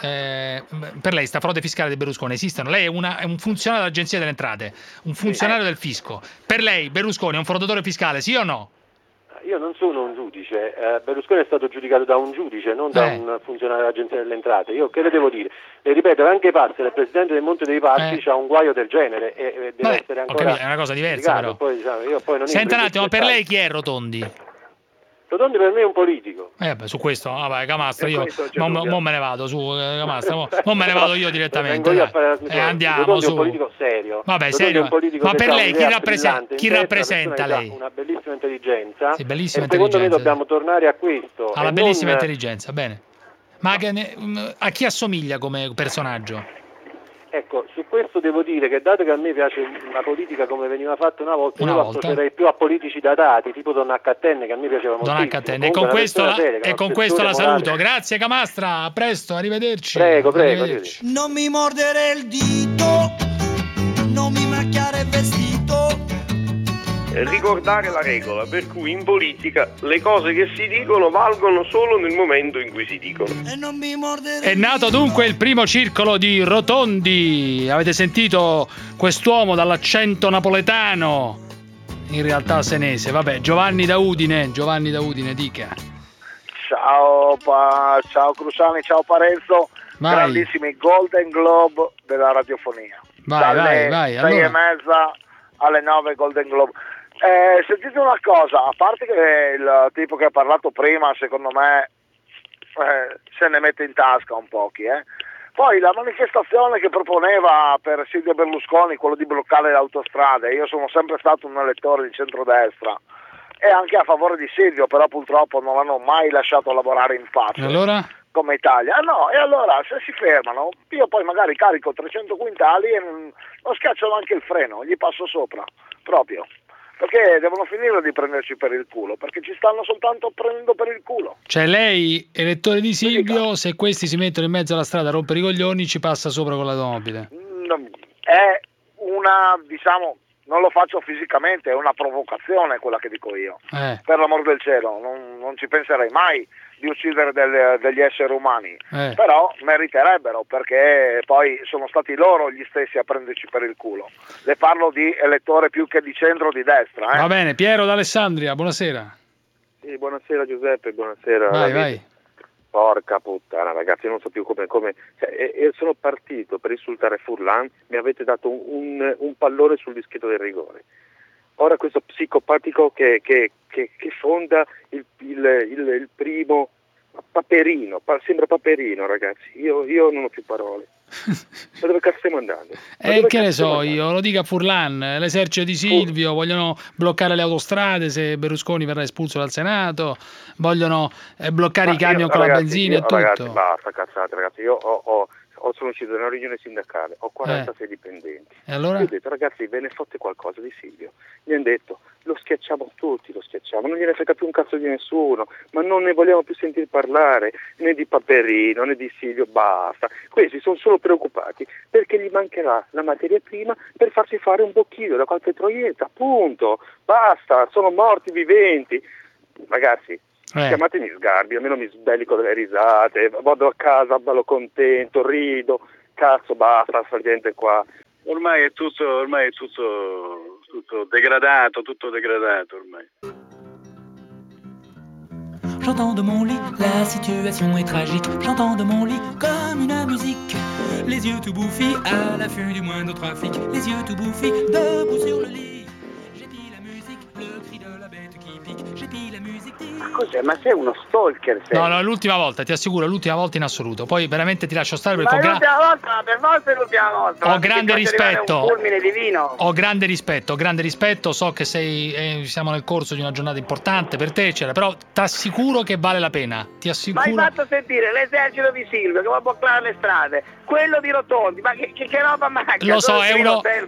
per lei sta frode fiscale di Berlusconi esistono? Lei è un funzionario dell'Agenzia delle Entrate, un funzionario del fisco. Per lei Berlusconi è un fraudatore fiscale, sì o no? Io non sono un giudice, Berlusconi è stato giudicato da un giudice, non da un funzionario dell'Agenzia delle Entrate. Io che le devo dire? Le ripeto, anche Passera, il presidente del Monte dei Paschi, c'ha un guaio del genere e deve essere ancora... è una cosa diversa però. Poi, io poi non Senta un attimo, per lei chi è Rotondi? Rotondi per me è un politico. Su questo, vabbè, Camastra, io mo me ne vado, su Camastra, mo me ne vado io direttamente. Andiamo Rotondi su. È un politico serio. Vabbè, serio. Ma per lei chi rappresenta lei? Una bellissima intelligenza. Sì, bellissima secondo me dobbiamo tornare a questo. Alla bellissima intelligenza, bene. Ma a chi assomiglia come personaggio? Ecco, su questo devo dire che dato che a me piace la politica come veniva fatta una volta, io associerei più a politici datati, tipo Donna Cattenne, che a me piaceva molto. Donna Cattenne, e con questo la saluto. Grazie Camastra, a presto, arrivederci. Prego. Arrivederci. Non mi mordere il dito, non mi macchiare il vestito. Ricordare la regola per cui in politica le cose che si dicono valgono solo nel momento in cui si dicono. È nato dunque il primo circolo di Rotondi. Avete sentito quest'uomo dall'accento napoletano, in realtà senese. Vabbè, Giovanni da Udine, dica. Ciao Cruciani, ciao Parenzo. Grandissimi Golden Globe della radiofonia. Vai. 6:30 alle 9 Golden Globe. Sentite una cosa, a parte che il tipo che ha parlato prima, secondo me se ne mette in tasca un po' Poi la manifestazione che proponeva per Silvio Berlusconi, quello di bloccare le autostrade, io sono sempre stato un elettore di centrodestra e anche a favore di Silvio, però purtroppo non l'hanno mai lasciato lavorare in pace. Allora? Come Italia. E allora se si fermano, io poi magari carico 300 quintali e non schiacciano anche il freno, gli passo sopra, proprio. Perché devono finire di prenderci per il culo, perché ci stanno soltanto prendendo per il culo. Cioè lei, elettore di Silvio, se questi si mettono in mezzo alla strada a rompere i coglioni, ci passa sopra con l'automobile? È una, non lo faccio fisicamente, è una provocazione quella che dico io. Per l'amor del cielo, non ci penserei mai di uccidere degli esseri umani, però meriterebbero, perché poi sono stati loro gli stessi a prenderci per il culo. Le parlo di elettore più che di centro o di destra. Va bene, Piero d'Alessandria, buonasera. Sì, buonasera Giuseppe, buonasera. Vai. Porca puttana, ragazzi, non so più come sono partito per insultare Furlan, mi avete dato un pallone sul dischetto del rigore. Ora questo psicopatico che fonda il primo Paperino, sembra Paperino, ragazzi, io non ho più parole. Ma dove cazzo stiamo andando? Che ne so io, lo dica Furlan, l'esercito di Silvio, vogliono bloccare le autostrade se Berlusconi verrà espulso dal Senato, vogliono bloccare i camion con la benzina e tutto. Ragazzi, basta cazzate, ragazzi, io sono uscito da una riunione sindacale, ho 46 dipendenti. E allora? Io ho detto, ragazzi, ve ne fotte qualcosa di Silvio. Mi hanno detto, lo schiacciamo tutti, non gliene frega più un cazzo di nessuno, ma non ne vogliamo più sentire parlare, né di Paperino, né di Silvio, basta. Questi sono solo preoccupati perché gli mancherà la materia prima per farsi fare un bocchino da qualche troietta, appunto, basta, sono morti viventi. Ragazzi, chiamatemi Sgarbi, almeno mi sbellico delle risate, vado a casa, ballo contento, rido, cazzo, basta, sta gente qua. Ormai è tutto degradato ormai. J'entends de mon lit, la situation est tragique. J'entends de mon lit comme une musique. Les yeux tout bouffis à l'affût du moindre trafic. Les yeux tout bouffis debout sur le lit. J'épie la musique, le cri de la bête qui pique. J'épie la musique. Cos'è? Ma sei uno stalker? Sei? No, l'ultima volta, ti assicuro, l'ultima volta in assoluto. Poi veramente ti lascio stare perché l'ultima volta, per forza è l'ultima volta. Ho grande rispetto. Un fulmine divino. Ho grande rispetto, so che siamo nel corso di una giornata importante per te, però ti assicuro che vale la pena. Ti assicuro. Ma hai fatto sentire l'esercito di Silvio che va a bloccare le strade, quello di Rotondi, ma che roba manca? Lo so, è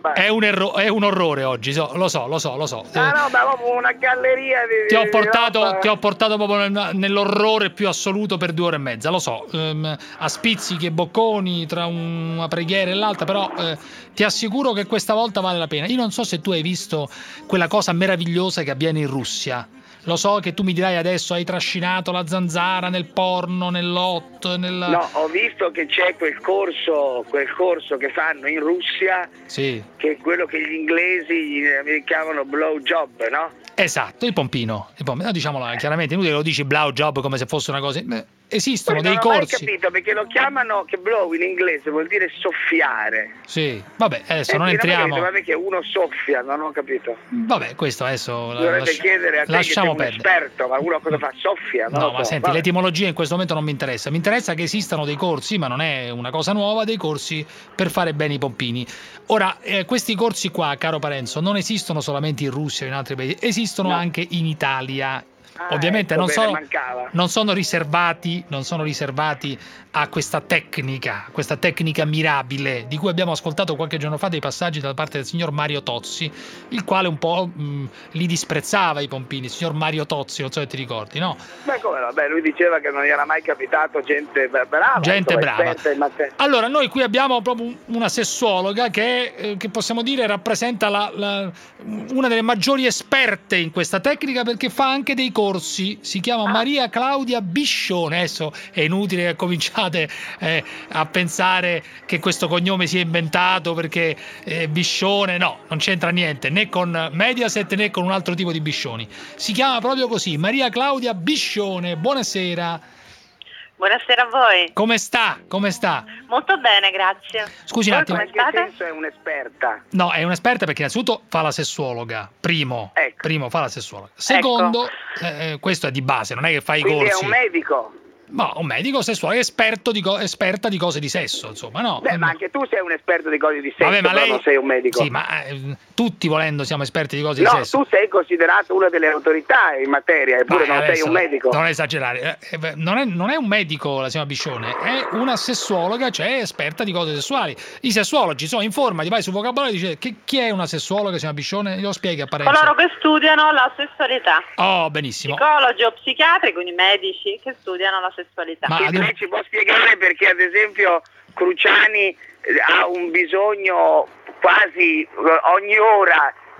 un orrore oggi, lo so. Ma proprio una galleria di ti ho portato proprio nell'orrore più assoluto per 2 ore e mezza, lo so, a spizzichi e bocconi tra una preghiera e l'altra, però ti assicuro che questa volta vale la pena. Io non so se tu hai visto quella cosa meravigliosa che avviene in Russia. Lo so che tu mi dirai adesso hai trascinato la zanzara nel porno, nell'hot, No, ho visto che c'è quel corso che fanno in Russia, sì, che è quello che gli inglesi chiamano blow job, no? Esatto, il pompino. Diciamolo chiaramente, inutile che lo dici blow job come se fosse una cosa. Esistono dei corsi. Non ho mai capito perché lo chiamano, che blow in inglese vuol dire soffiare. Sì, vabbè, adesso non entriamo. Ma perché uno soffia, non ho capito. Vabbè, questo adesso dovrebbe chiedere a te lasciamo che sei un esperto, ma uno cosa fa? Soffia? No, ma senti, l'etimologia in questo momento non mi interessa. Mi interessa che esistano dei corsi, ma non è una cosa nuova, dei corsi per fare bene i pompini. Ora, questi corsi qua, caro Parenzo, non esistono solamente in Russia o in altri paesi, esistono anche in Italia. Ovviamente non sono riservati a questa tecnica mirabile di cui abbiamo ascoltato qualche giorno fa dei passaggi da parte del signor Mario Tozzi, il quale un po' li disprezzava i pompini. Il signor Mario Tozzi, non so se ti ricordi, no? Beh, come no? Beh, lui diceva che non gli era mai capitato gente brava. Allora, noi qui abbiamo proprio una sessuologa che possiamo dire rappresenta una delle maggiori esperte in questa tecnica, perché fa anche dei corsi. Si chiama Maria Claudia Biscione. Adesso è inutile che cominciate a pensare che questo cognome sia inventato perché Biscione, no, non c'entra niente né con Mediaset né con un altro tipo di Biscioni. Si chiama proprio così, Maria Claudia Biscione. Buonasera. Buonasera a voi. Come sta? Molto bene, grazie. Scusi un attimo. Ma in che senso è un'esperta? No, è un'esperta perché innanzitutto fa la sessuologa. Primo fa la sessuologa. Secondo, questo è di base, non è che fa i corsi. Quindi è un medico? Ma un medico sessuale esperta di cose di sesso, insomma, no? Beh, ma anche tu sei un esperto di cose di sesso, vabbè, ma lei non sei un medico. Sì, ma tutti volendo siamo esperti di cose di sesso. No, tu sei considerato una delle autorità in materia, eppure non sei un medico. Non esagerare, non è un medico la signora Biscione, è una sessuologa, cioè esperta di cose sessuali. I sessuologi sono informati, vai su vocabolario e dice chi è una sessuologa, signora Biscione? Glielo spieghi a Parenzo. Coloro che studiano la sessualità. Oh, benissimo. Psicologi o psichiatri, quindi medici che studiano la sessualità. Ma lei ci può spiegare perché ad esempio Cruciani ha un bisogno quasi ogni ora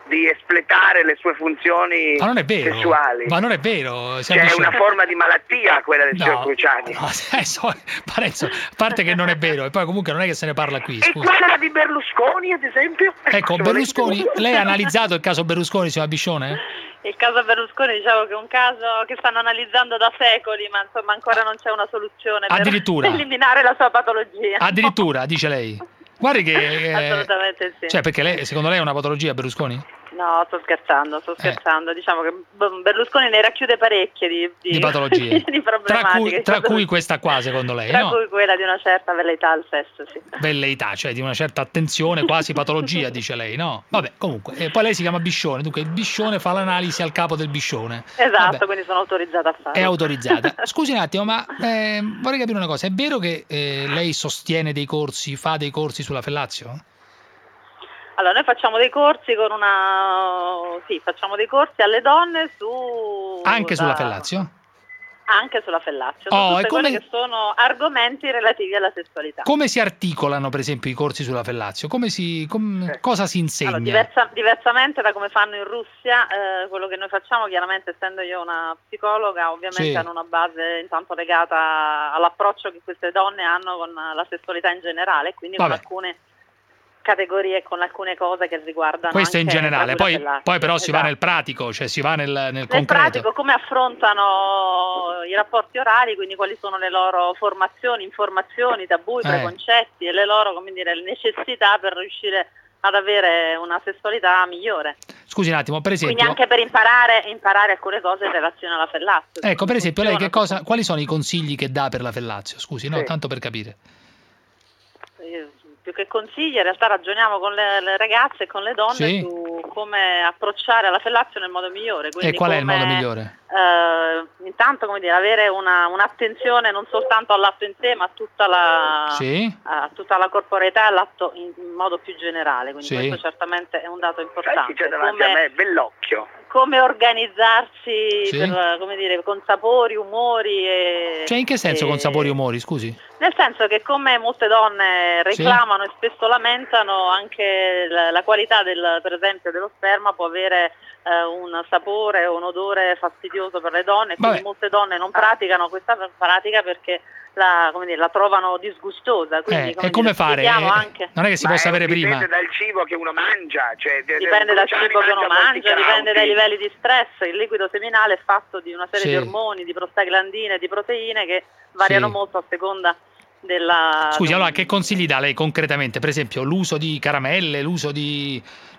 di espletare le sue funzioni sessuali. Ma non è vero. C'è una forma di malattia quella del signor Cruciani. Parenzo, a parte che non è vero, e poi comunque non è che se ne parla qui. E quella di Berlusconi, ad esempio? Ecco, Berlusconi, lei ha analizzato il caso Berlusconi, signora Biscione? Il caso Berlusconi diciamo che è un caso che stanno analizzando da secoli, ma insomma ancora non c'è una soluzione per eliminare la sua patologia. Addirittura, dice lei. Guardi che... assolutamente sì. Cioè, perché secondo lei è una patologia Berlusconi? No, sto scherzando. Diciamo che Berlusconi ne racchiude parecchie di patologie. di problematiche. Tra cui questa qua, secondo lei, Tra cui quella di una certa velleità al sesso, sì. Velleità, cioè di una certa attenzione, quasi patologia, dice lei, no? Vabbè, comunque. E poi lei si chiama Biscione, dunque il Biscione fa l'analisi al capo del Biscione. Esatto, quindi sono autorizzata a farlo. È autorizzata. Scusi un attimo, ma vorrei capire una cosa. È vero che lei sostiene dei corsi, fa dei corsi sulla fellatio? Allora, noi facciamo dei corsi facciamo dei corsi alle donne anche sulla fellatio? Anche sulla fellatio, tutte quelle che sono argomenti relativi alla sessualità. Come si articolano, per esempio, i corsi sulla fellatio? Cosa si insegna? Allora, diversamente da come fanno in Russia, quello che noi facciamo, chiaramente essendo io una psicologa, ovviamente hanno una base intanto legata all'approccio che queste donne hanno con la sessualità in generale, quindi con alcune categorie, con alcune cose che riguardano questo anche in generale, poi però si va nel pratico, cioè si va nel concreto. Pratico, come affrontano i rapporti orali, quindi quali sono le loro formazioni, informazioni, tabù, preconcetti e le loro, come dire, necessità per riuscire ad avere una sessualità migliore. Scusi un attimo, per esempio... Quindi anche per imparare alcune cose in relazione alla fellatio. Ecco, per esempio, lei quali sono i consigli che dà per la fellatio? Scusi, no, tanto per capire. Più che consigli, in realtà ragioniamo con le ragazze e con le donne su come approcciare alla fellatio nel modo migliore. Quindi e qual è il modo migliore? Intanto, come dire, avere un'attenzione non soltanto all'atto in sé, ma a tutta la corporeità e all'atto in modo più generale. Quindi questo certamente è un dato importante. C'è davanti a me bell'occhio. Come organizzarsi con sapori, umori Cioè, in che senso con sapori e umori, scusi? Nel senso che, come molte donne reclamano e spesso lamentano, anche la qualità per esempio dello sperma può avere un sapore o un odore fastidioso per le donne, quindi molte donne non praticano questa pratica perché la trovano disgustosa. Quindi, e come fare? Anche... Non è che si possa avere prima. Dipende dal cibo che uno mangia. Dipende dal cibo che uno mangia, dipende dai livelli di stress. Il liquido seminale è fatto di una serie di ormoni, di prostaglandine, di proteine che variano molto a seconda della... Scusi, allora che consigli dà lei concretamente? Per esempio l'uso di caramelle, l'uso di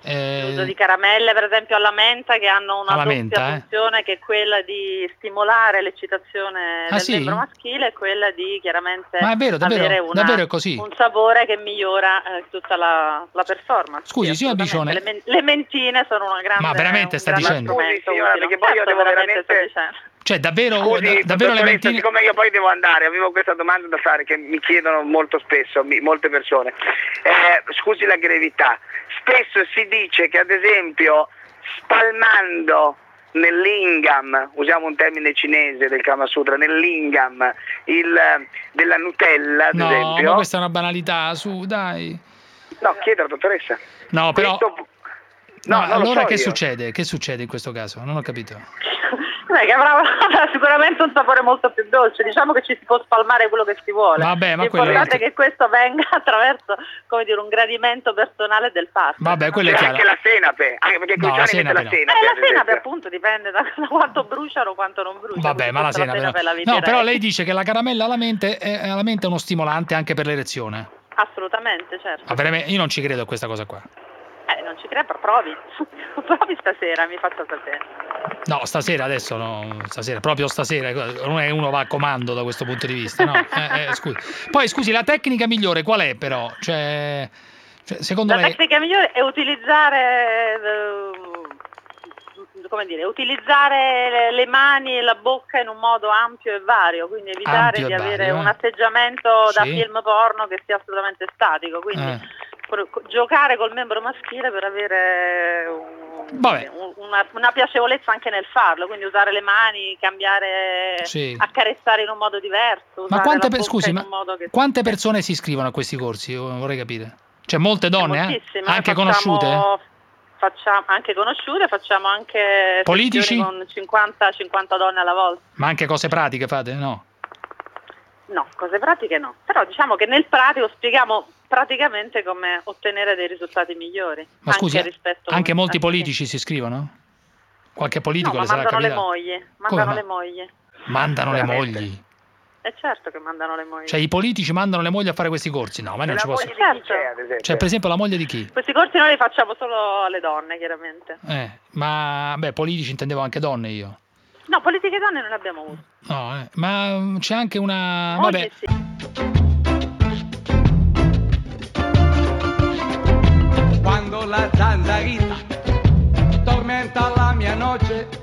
caramelle, per esempio alla menta, che hanno una doppia funzione, che è quella di stimolare l'eccitazione del membro maschile e quella di chiaramente avere un sapore che migliora tutta la performance. Scusi, signora Biscione, le mentine sono una grande... Ma veramente sta dicendo? Scusi, signora, perché poi io devo veramente... Cioè, davvero le mentine... Siccome io poi devo andare, avevo questa domanda da fare che mi chiedono molto spesso, molte persone. Scusi la grevità, spesso si dice che, ad esempio, spalmando nel lingam, usiamo un termine cinese del Kama Sutra, nel lingam della Nutella, ad esempio... ma questa è una banalità, su, dai. No, chiedo alla dottoressa. No, però... allora che io. succede? Che succede in questo caso? Non ho capito. Che avrà sicuramente un sapore molto più dolce, diciamo che ci si può spalmare quello che si vuole. L'importante è che questo venga attraverso, come dire, un gradimento personale del partner. Vabbè, quello è chiaro. Anche la senape, anche perché la senape la senape appunto dipende da quanto bruciano o quanto non bruciano. Vabbè, ma la senape no, però lei dice che la caramella alla mente è uno stimolante anche per l'erezione. Assolutamente, certo. Ma veramente, io non ci credo a questa cosa qua. Non ci credo, provi stasera, mi faccia sapere. No, stasera adesso no, proprio stasera, non è uno va a comando da questo punto di vista, no? Scusi. Poi scusi, la tecnica migliore qual è però? Cioè secondo lei... La tecnica migliore è utilizzare le mani e la bocca in un modo ampio e vario, quindi evitare di avere un atteggiamento da film porno che sia assolutamente statico, quindi giocare col membro maschile per avere una piacevolezza anche nel farlo, quindi usare le mani, cambiare, accarezzare in un modo diverso. Ma quante persone si iscrivono a questi corsi? Vorrei capire. Cioè molte donne, anche conosciute? facciamo anche conosciute, facciamo anche politici con 50 donne alla volta. Ma anche cose pratiche fate, no? No, cose pratiche no, però diciamo che nel pratico spieghiamo praticamente come ottenere dei risultati migliori. Ma scusi, anche molti politici si iscrivono? Qualche politico le sarà capitato? Mandano le mogli. Mandano le mogli? Certo che mandano le mogli. Cioè i politici mandano le mogli a fare questi corsi? No, ma non ci posso. Cioè per esempio la moglie di chi? Questi corsi noi li facciamo solo alle donne, chiaramente. Ma politici intendevo anche donne io. No, politiche donne non le abbiamo avuto. No, ma c'è anche una... Vabbè. Sì. Quando la zanzarita tormenta la mia noce.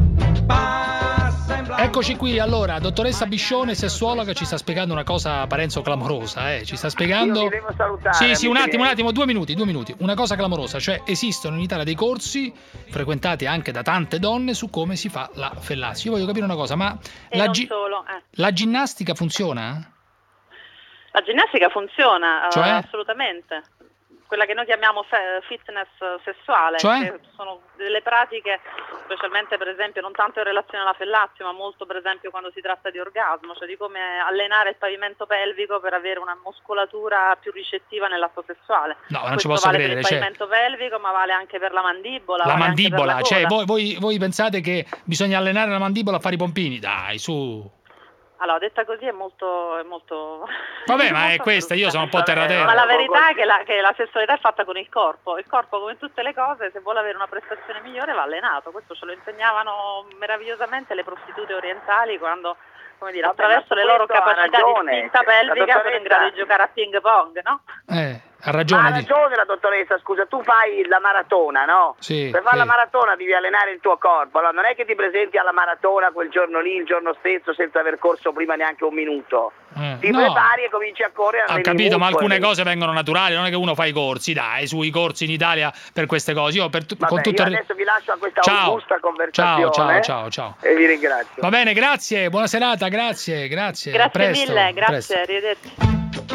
Eccoci qui, allora, dottoressa Biscione, sessuologa, ci sta spiegando una cosa Parenzo clamorosa, ci sta spiegando... Io vi devo salutare. Sì, un attimo, 2 minuti. Una cosa clamorosa, cioè esistono in Italia dei corsi frequentati anche da tante donne su come si fa la fellatio. Io voglio capire una cosa, ma la ginnastica funziona? La ginnastica funziona, cioè? Assolutamente. Quella che noi chiamiamo fitness sessuale, cioè? Che sono delle pratiche, specialmente per esempio non tanto in relazione alla fellatio, ma molto per esempio quando si tratta di orgasmo, cioè di come allenare il pavimento pelvico per avere una muscolatura più ricettiva nell'atto sessuale. No, non ci posso credere. Per il pavimento pelvico, ma vale anche per la mandibola. La mandibola, cioè voi pensate che bisogna allenare la mandibola a fare i pompini? Dai, su. Allora, detta così è molto... Vabbè, ma è questa, io sono un po' terra-terra. Ma la verità è che la sessualità è fatta con il corpo. Il corpo, come tutte le cose, se vuole avere una prestazione migliore va allenato. Questo ce lo insegnavano meravigliosamente le prostitute orientali quando, come dire, attraverso le loro capacità di spinta pelvica sono in grado di giocare a ping pong, no? Ha ragione. Ha ragione la dottoressa, scusa, tu fai la maratona, no? Sì. Per fare la maratona devi allenare il tuo corpo, allora non è che ti presenti alla maratona quel giorno lì, il giorno stesso, senza aver corso prima neanche un minuto. Ti prepari e cominci a correre. Ho capito, ma alcune cose vengono naturali, non è che uno fa i corsi, dai, sui corsi inItalia per queste cose. Io adesso vi lascio a questa augusta conversazione. Ciao. E vi ringrazio. Va bene, grazie, buona serata, grazie. Grazie mille, grazie, arrivederci.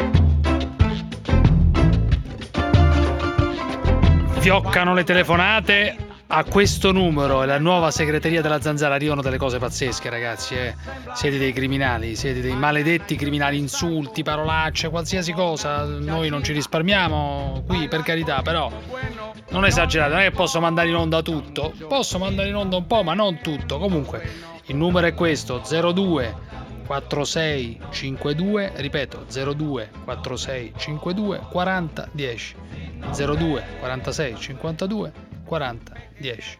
Fioccano le telefonate a questo numero e la nuova segreteria della Zanzara, arrivano delle cose pazzesche, ragazzi. Siete dei criminali, siete dei maledetti criminali, insulti, parolacce, qualsiasi cosa. Noi non ci risparmiamo qui, per carità, però non esagerate, non è che posso mandare in onda tutto. Posso mandare in onda un po', ma non tutto. Comunque il numero è questo: 02 4652, ripeto 02 4652 40 10, 02 46 52 40 10.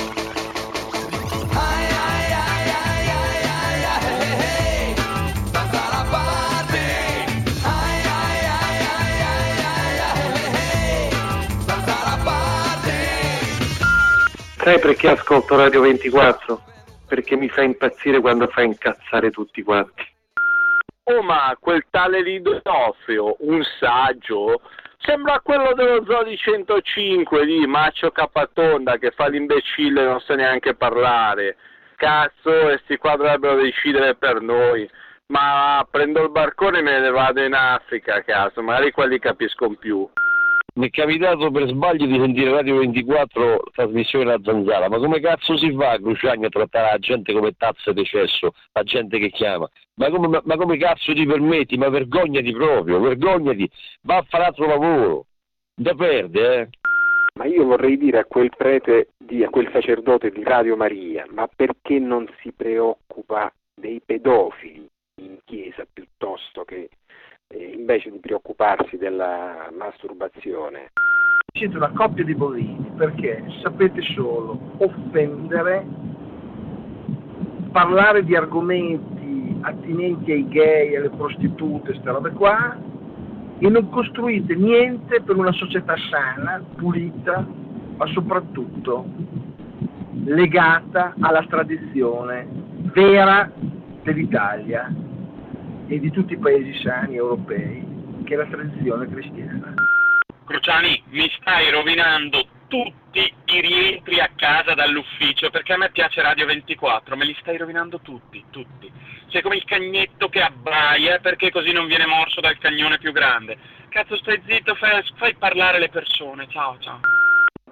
Sai perché ascolto Radio 24? Perché mi fa impazzire quando fa incazzare tutti quanti. Oh, ma quel tale Lido D'Onofrio, un saggio, sembra quello dello Zoo di 105 di Maccio Capatonda che fa l'imbecille e non sa neanche parlare. Cazzo, e sti qua dovrebbero decidere per noi. Ma prendo il barcone e me ne vado in Africa, cazzo, magari quelli capiscono più. Mi è capitato per sbaglio di sentire Radio 24 trasmissione La Zanzara, ma come cazzo si fa a Cruciani a trattare la gente come tazza di cesso, la gente che chiama? Ma come cazzo ti permetti? Ma vergognati proprio, vergognati, va a fare altro lavoro, da perde, Ma io vorrei dire a quel prete, a quel sacerdote di Radio Maria, ma perché non si preoccupa dei pedofili in chiesa piuttosto che invece di preoccuparsi della masturbazione? Siete una coppia di bovini perché sapete solo offendere, parlare di argomenti attinenti ai gay, alle prostitute, queste robe qua, e non costruite niente per una società sana, pulita, ma soprattutto legata alla tradizione vera dell'Italia e di tutti i paesi sani europei, che è la tradizione cristiana. Cruciani, mi stai rovinando tutti i rientri a casa dall'ufficio, perché a me piace Radio 24, me li stai rovinando tutti. Sei come il cagnetto che abbaia perché così non viene morso dal cagnone più grande. Cazzo, stai zitto, fai parlare le persone, ciao.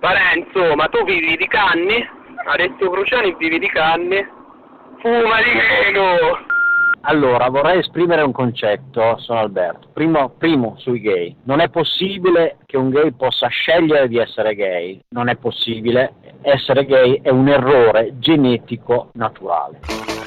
Parenzo, ma tu vivi di canni? Arezzo Cruciani vivi di canni? Fuma di meno! Allora, vorrei esprimere un concetto, sono Alberto. Primo sui gay. Non è possibile che un gay possa scegliere di essere gay. Non è possibile. Essere gay è un errore genetico naturale.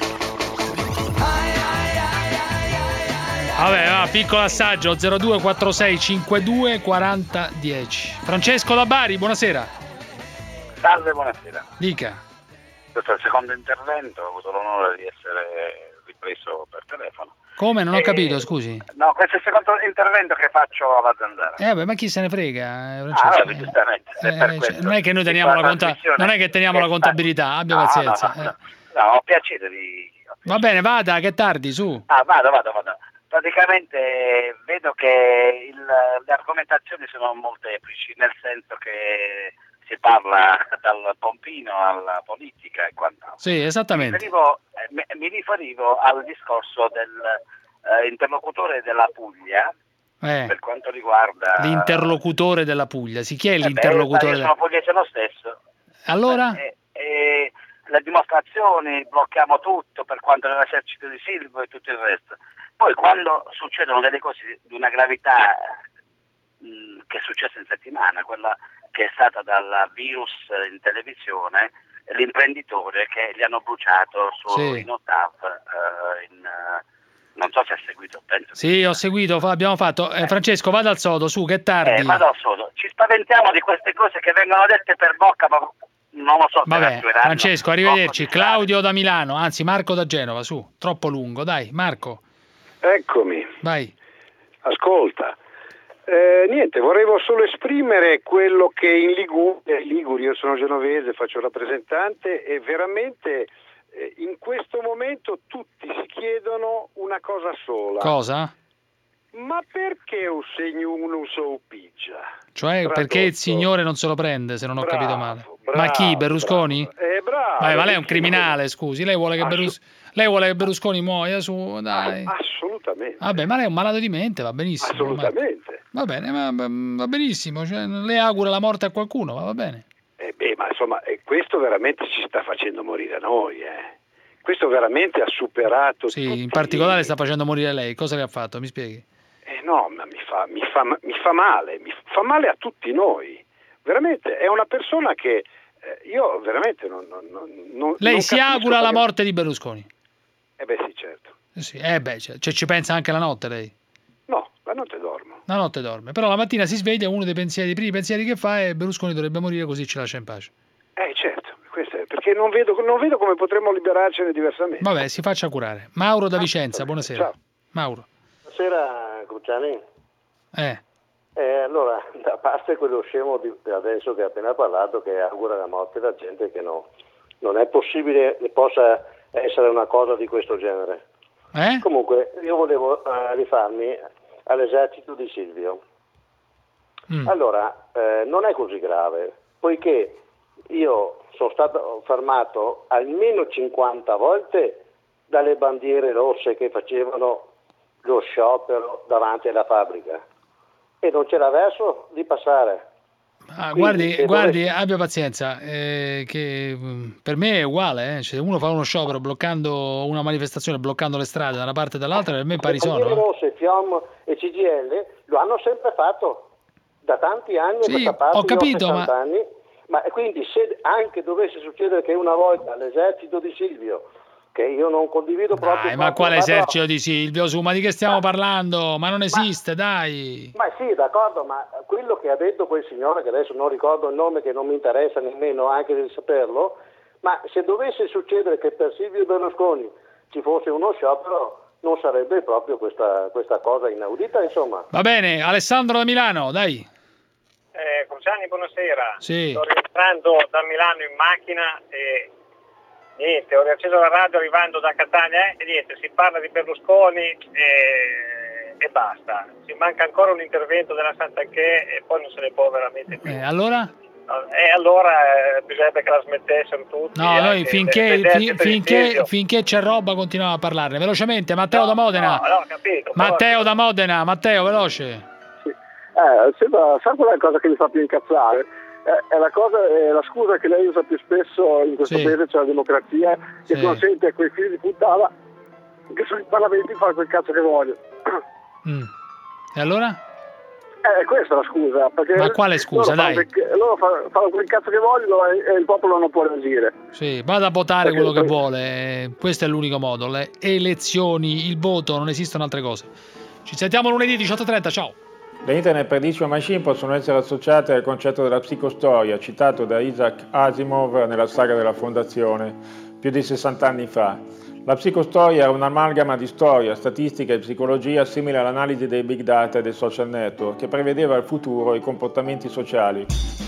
Vabbè, piccolo assaggio, 024652 4010. Francesco da Bari, buonasera. Salve, buonasera. Dica. Questo è il secondo intervento, ho avuto l'onore di essere ripreso per telefono. Come? Non ho capito, scusi. No, questo è il secondo intervento che faccio alla Zanzara. Vabbè, ma chi se ne frega? Giustamente. Non è che noi teniamo la contabilità, abbia pazienza. No, ho piacere di... Va bene, vada, che è tardi, su. Vado. Praticamente vedo che le argomentazioni sono molteplici, nel senso che si parla dal pompino alla politica e quant'altro. Sì, esattamente. Mi riferivo al discorso dell'interlocutore della Puglia, per quanto riguarda... L'interlocutore della Puglia, sì, chi è l'interlocutore? Io sono pugliese lo stesso. Allora? Le dimostrazioni, blocchiamo tutto per quanto l'esercito di Silvio e tutto il resto. Poi quando succedono delle cose di una gravità che è successa in settimana, quella che è stata dal virus in televisione, l'imprenditore che gli hanno bruciato in Ottav, non so se ha seguito, penso. Sì, ho seguito, abbiamo fatto. Francesco, vada al sodo, su, che è tardi. Vado al sodo. Ci spaventiamo di queste cose che vengono dette per bocca, ma non lo so. Vabbè, Francesco, arrivederci. Claudio da Milano, anzi Marco da Genova, su, troppo lungo, dai, Marco. Eccomi. Vai. Ascolta. Niente, volevo solo esprimere quello che in Liguri, io sono genovese, faccio rappresentante e veramente in questo momento tutti si chiedono una cosa sola. Cosa? Ma perché un segno uno so piggia? Cioè, tradotto. Perché il signore non se lo prende, se non ho capito male. Ma chi, Berlusconi? Bravo. Ma lei è un criminale, scusi, lei vuole che Berlusconi muoia, su, dai. Assolutamente. Vabbè, ma lei è un malato di mente, va benissimo. Assolutamente. Va bene, va benissimo, cioè, lei augura la morte a qualcuno, va bene. Ma insomma, questo veramente ci sta facendo morire noi, Questo veramente ha superato. Sì, in particolare sta facendo morire lei. Cosa le ha fatto? Mi spieghi? No, ma mi fa male a tutti noi. Veramente, è una persona che io veramente non lei non si augura la morte di Berlusconi? Sì, certo. Sì, cioè, ci pensa anche la notte lei? No, la notte dormo. La notte dorme, però la mattina si sveglia, uno dei primi pensieri che fa è Berlusconi dovrebbe morire, così ci lascia in pace. Certo, questo è perché non vedo come potremmo liberarcene diversamente. Vabbè, si faccia curare. Mauro da Vicenza, buonasera. Ciao. Mauro. Buonasera, Cruciani. Allora, a parte quello scemo di adesso che ha appena parlato, che augura la morte alla gente, che non è possibile che possa essere una cosa di questo genere. Comunque, io volevo rifarmi all'esercito di Silvio. Allora, non è così grave, poiché io sono stato fermato almeno 50 volte dalle bandiere rosse che facevano lo sciopero davanti alla fabbrica e non c'era verso di passare. Guardi, abbia pazienza, che per me è uguale, se uno fa uno sciopero bloccando una manifestazione, bloccando le strade da una parte e dall'altra, per me pari sono. Le rosse, FIOM e CGIL lo hanno sempre fatto da tanti anni. Sì, ho capito, anni, ma quindi se anche dovesse succedere che una volta l'esercito di Silvio, che io non condivido proprio... ma quale esercito di Silvio? Ma di che stiamo parlando? Ma non esiste, dai! Ma sì, d'accordo, ma quello che ha detto quel signore, che adesso non ricordo il nome, che non mi interessa nemmeno anche di saperlo, ma se dovesse succedere che per Silvio Berlusconi ci fosse uno sciopero, non sarebbe proprio questa cosa inaudita, insomma. Va bene, Alessandro da Milano, dai! Cruciani, buonasera. Sì. Sto rientrando da Milano in macchina e... niente, ho riacceso la radio arrivando da Catania e niente, si parla di Berlusconi e basta. Ci manca ancora un intervento della Santanchè e poi non se ne può veramente più. Allora? Allora bisognerebbe che la smettessero tutti. No, noi finché c'è roba continuiamo a parlarne. Velocemente, Matteo da Modena. No, capito. Matteo da Modena, Matteo, veloce. Sa quella cosa che mi fa più incazzare? è la scusa che lei usa più spesso in questo paese, cioè la democrazia, che consente a quei figli di puttana che sono in Parlamento di fare quel cazzo che vogliono. E allora? Questa è la scusa. Perché ma quale scusa, dai? Loro fanno quel cazzo che vogliono e il popolo non può reagire. Sì, vada a votare quello che vuole, questo è l'unico modo. Le elezioni, il voto, non esistono altre cose. Ci sentiamo lunedì 18:30, ciao! Le Internet Prediction Machine possono essere associate al concetto della psicostoria, citato da Isaac Asimov nella saga della Fondazione, più di 60 anni fa. La psicostoria è un'amalgama di storia, statistica e psicologia simile all'analisi dei big data e dei social network, che prevedeva il futuro e i comportamenti sociali.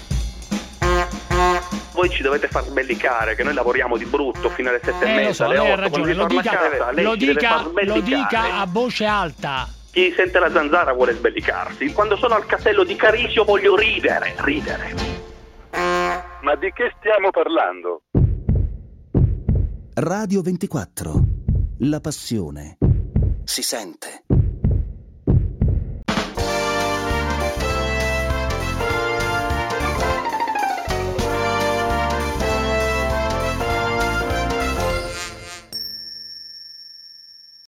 Voi ci dovete far sbellicare, che noi lavoriamo di brutto fino alle 7:30, alle 8. Lei ha ragione, lo dica a voce alta. Chi sente la zanzara vuole sbellicarsi. Quando sono al castello di Carisio voglio ridere. Ma di che stiamo parlando? Radio 24. La passione si sente.